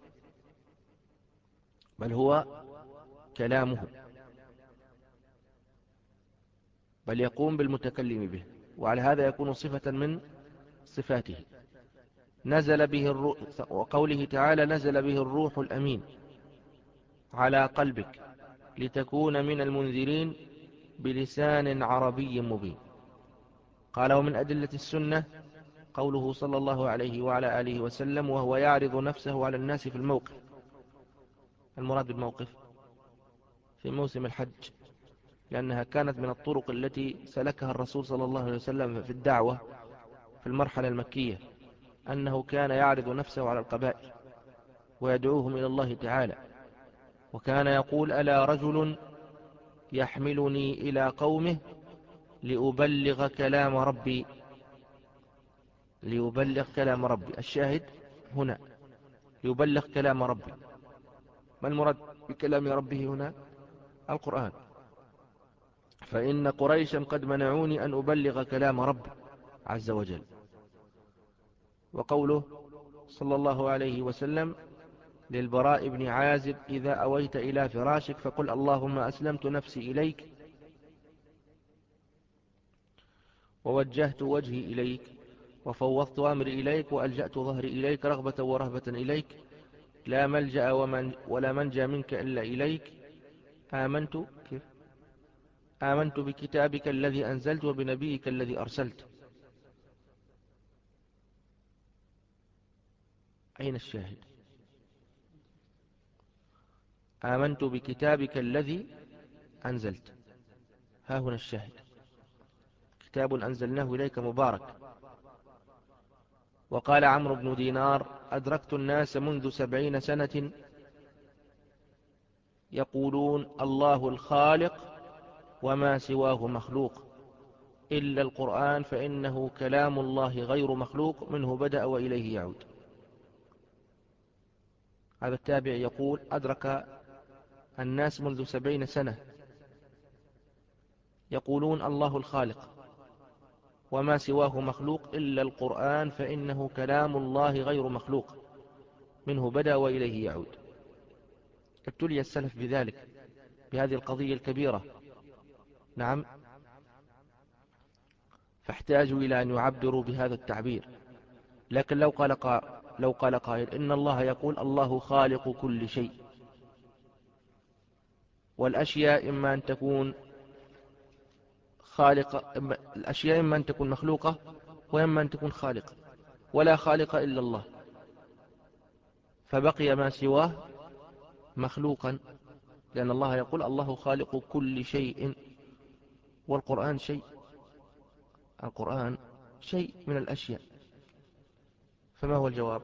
بل هو كلامه، بل يقوم بالمتكلم به، وعلى هذا يكون صفة من صفاته. نزل به الروح، وقوله تعالى: نزل به الروح الأمين على قلبك لتكون من المنذرين بلسان عربي مبين. قال: ومن أدلة السنة قوله صلى الله عليه وعلى آله وسلم: وهو يعرض نفسه على الناس في الموقف. المراد بالموقف في موسم الحج، لأنها كانت من الطرق التي سلكها الرسول صلى الله عليه وسلم في الدعوة في المرحلة المكية، أنه كان يعرض نفسه على القبائل ويدعوهم إلى الله تعالى، وكان يقول: ألا رجل يحملني إلى قومه لأبلغ كلام ربي. ليبلغ كلام ربي، الشاهد هنا ليبلغ كلام ربي. ما المراد بكلام ربه هنا؟ القرآن. فإن قريشا قد منعوني أن أبلغ كلام ربي عز وجل. وقوله صلى الله عليه وسلم للبراء بن عازب: إذا أويت إلى فراشك فقل اللهم أسلمت نفسي إليك ووجهت وجهي إليك وفوضت أمري إليك وألجأت ظهري إليك رغبة ورهبة إليك، لا ملجأ ومن ولا منجى منك إلا إليك، آمنت كيف آمنت بكتابك الذي أنزلت وبنبيك الذي أرسلت. أين الشاهد؟ آمنت بكتابك الذي أنزلت، ها هنا الشاهد. كتاب أنزلناه إليك مبارك، وقال عمرو بن دينار: أدركت الناس منذ سبعين سنة يقولون الله الخالق وما سواه مخلوق إلا القرآن فإنه كلام الله غير مخلوق منه بدأ وإليه يعود. هذا التابع يقول: أدرك الناس منذ سبعين سنة يقولون الله الخالق وما سواه مخلوق إلا القرآن فإنه كلام الله غير مخلوق منه بدأ وإليه يعود. ابتلي السلف بذلك، بهذه القضية الكبيرة. نعم، فاحتاجوا إلى أن يعبروا بهذا التعبير. لكن لو قال قائل, لو قال قائل إن الله يقول الله خالق كل شيء، والأشياء إما أن تكون خالقة، الأشياء إما أن تكون مخلوقة وإما أن تكون خالقة، ولا خالق إلا الله، فبقي ما سواه مخلوقا، لأن الله يقول الله خالق كل شيء، والقرآن شيء، القرآن شيء من الأشياء. فما هو الجواب؟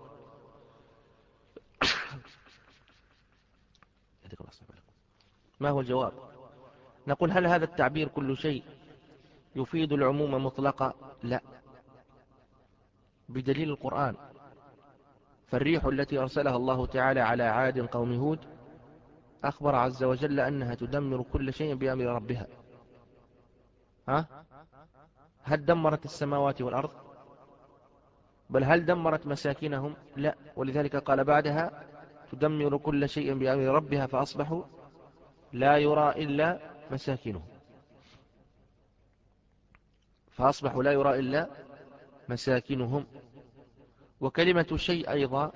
ما هو الجواب؟ نقول: هل هذا التعبير كل شيء يفيد العموم مطلقا؟ لا، بدليل القرآن. فالريح التي أرسلها الله تعالى على عاد قوم هود أخبر عز وجل أنها تدمر كل شيء بأمر ربها. ها؟ هل دمرت السماوات والأرض؟ بل هل دمرت مساكنهم؟ لا، ولذلك قال بعدها: تدمر كل شيء بأمر ربها فأصبحوا لا يرى إلا مساكنهم. فأصبحوا لا يرى إلا مساكنهم. وكلمة شيء أيضا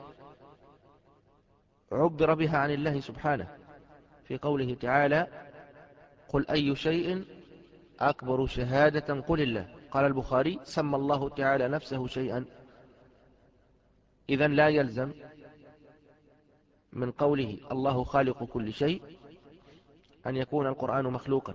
عبر بها عن الله سبحانه في قوله تعالى: قل أي شيء أكبر شهادة قل الله. قال البخاري: سمى الله تعالى نفسه شيئا. إذن لا يلزم من قوله الله خالق كل شيء أن يكون القرآن مخلوقا،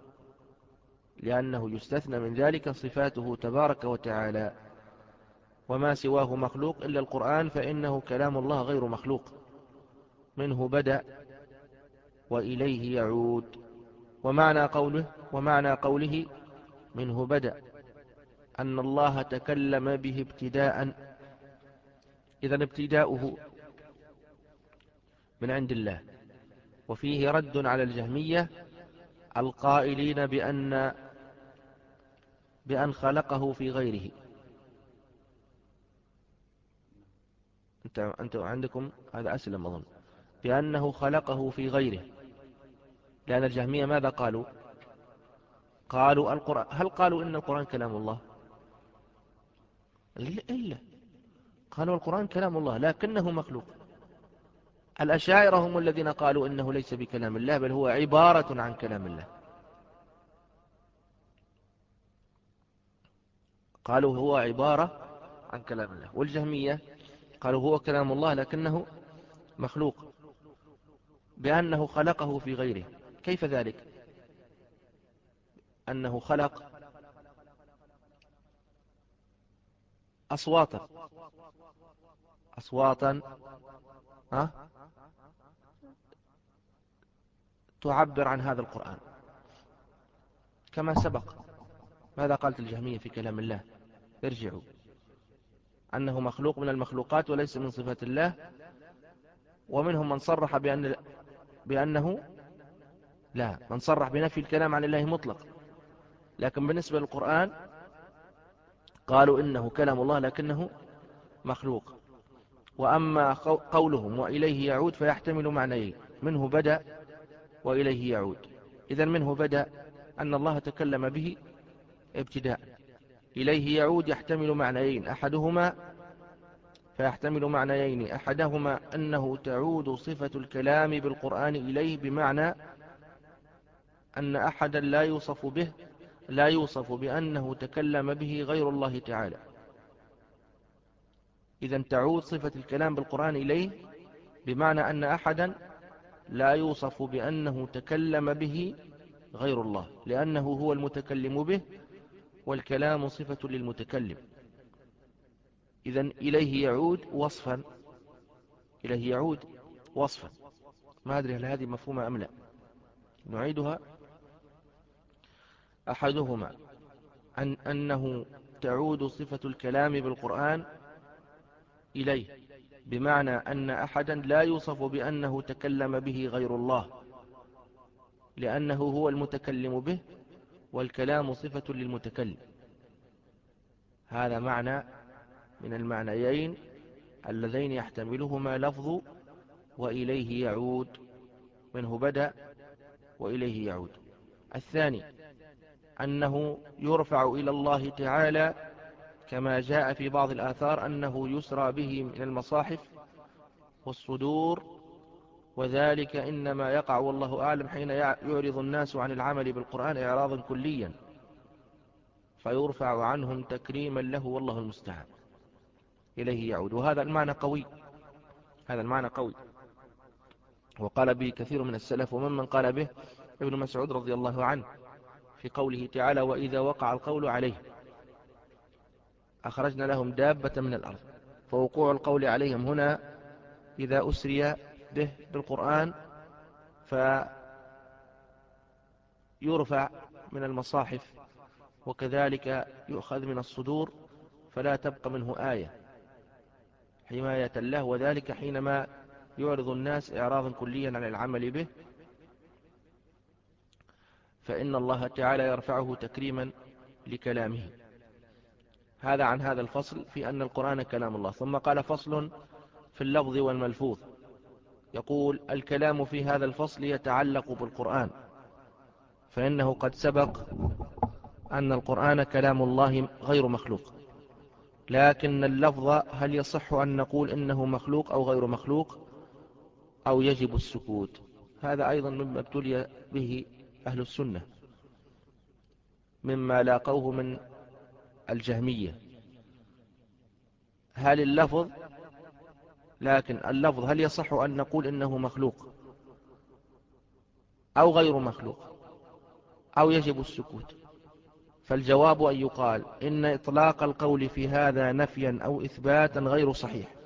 لأنه يستثنى من ذلك صفاته تبارك وتعالى: وما سواه مخلوق إلا القرآن فإنه كلام الله غير مخلوق منه بدأ وإليه يعود. ومعنى قوله ومعنى قوله منه بدأ أن الله تكلم به ابتداء، إذن ابتداؤه من عند الله. وفيه رد على الجهمية القائلين بأن بأن خلقه في غيره. أنت أنت عندكم هذا أسلم أظن، بأنه خلقه في غيره، لأن الجهمية ماذا قالوا؟ قالوا القرآن، هل قالوا إن القرآن كلام الله؟ إلا قالوا القرآن كلام الله لكنه مخلوق. الأشاعرة هم الذين قالوا إنه ليس بكلام الله بل هو عبارة عن كلام الله، قالوا هو عبارة عن كلام الله. والجهمية قالوا هو كلام الله لكنه مخلوق بأنه خلقه في غيره. كيف ذلك؟ أنه خلق أصواتا أصواتا ها تعبر عن هذا القرآن كما سبق. ماذا قالت الجهمية في كلام الله؟ ارجعوا: أنه مخلوق من المخلوقات وليس من صفات الله. ومنهم من صرح بأن بأنه لا، من صرح بنفي الكلام عن الله مطلق، لكن بالنسبة للقرآن قالوا إنه كلام الله لكنه مخلوق. وأما قولهم وإليه يعود فيحتمل معنيين: منه بدأ وإليه يعود. إذن منه بدأ أن الله تكلم به ابتداء، إليه يعود يحتمل معنيين أحدهما فيحتمل معنيين أحدهما أنه تعود صفة الكلام بالقرآن إليه، بمعنى أن أحدا لا يوصف به لا يوصف بأنه تكلم به غير الله تعالى. إذن تعود صفة الكلام بالقرآن إليه بمعنى أن أحدا لا يوصف بأنه تكلم به غير الله، لأنه هو المتكلم به والكلام صفة للمتكلم. إذن إليه يعود وصفا، إليه يعود وصفا. ما أدري هل هذه مفهومة أم لا، نعيدها. أحدهما أن أنه تعود صفة الكلام بالقرآن إليه، بمعنى أن أحدا لا يوصف بأنه تكلم به غير الله، لأنه هو المتكلم به، والكلام صفة للمتكلم. هذا معنى من المعنيين اللذين يحتملهما لفظ وإليه يعود، منه بدأ وإليه يعود. الثاني أنه يرفع إلى الله تعالى، كما جاء في بعض الآثار أنه يسرى به من المصاحف والصدور، وذلك إنما يقع والله أعلم حين يعرض الناس عن العمل بالقرآن إعراضا كليا، فيرفع عنهم تكريما له، والله المستعان. إليه يعود، وهذا المعنى قوي، هذا المعنى قوي، وقال به كثير من السلف، وممن قال به ابن مسعود رضي الله عنه في قوله تعالى: وإذا وقع القول عليه أخرجنا لهم دابة من الأرض. فوقوع القول عليهم هنا إذا أسري به بالقرآن فيرفع من المصاحف، وكذلك يؤخذ من الصدور فلا تبقى منه آية حماية له، وذلك حينما يعرض الناس إعراضا كليا عن العمل به، فإن الله تعالى يرفعه تكريما لكلامه. هذا عن هذا الفصل في أن القرآن كلام الله. ثم قال: فصل في اللفظ والملفوظ. يقول: الكلام في هذا الفصل يتعلق بالقرآن، فإنه قد سبق أن القرآن كلام الله غير مخلوق، لكن اللفظ هل يصح أن نقول إنه مخلوق أو غير مخلوق، أو يجب السكوت؟ هذا أيضا مما ابتلي به أهل السنة، مما لاقوه من الجهمية. هل اللفظ لكن اللفظ هل يصح أن نقول إنه مخلوق أو غير مخلوق، أو يجب السكوت؟ فالجواب أن يقال إن إطلاق القول في هذا نفيا أو إثباتا غير صحيح.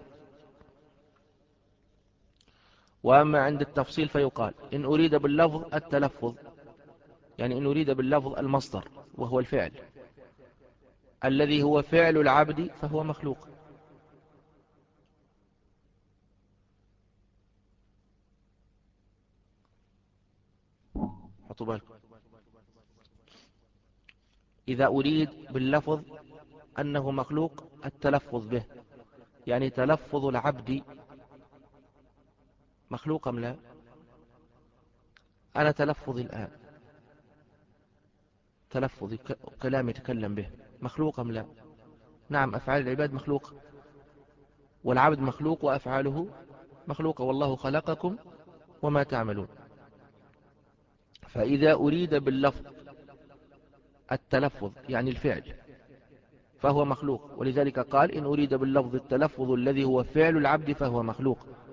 وأما عند التفصيل فيقال إن أريد باللفظ التلفظ، يعني إن أريد باللفظ المصدر وهو الفعل الذي هو فعل العبد فهو مخلوق. حطوا بالكم، إذا أريد باللفظ أنه مخلوق التلفظ به، يعني تلفظ العبد مخلوق أم لا؟ أنا تلفظ الآن، تلفظ كلام يتكلم به مخلوق أم لا؟ نعم، أفعال العباد مخلوق، والعبد مخلوق وأفعاله مخلوقة، والله خلقكم وما تعملون. فإذا أريد باللفظ التلفظ يعني الفعل فهو مخلوق، ولذلك قال إن أريد باللفظ التلفظ الذي هو فعل العبد فهو مخلوق.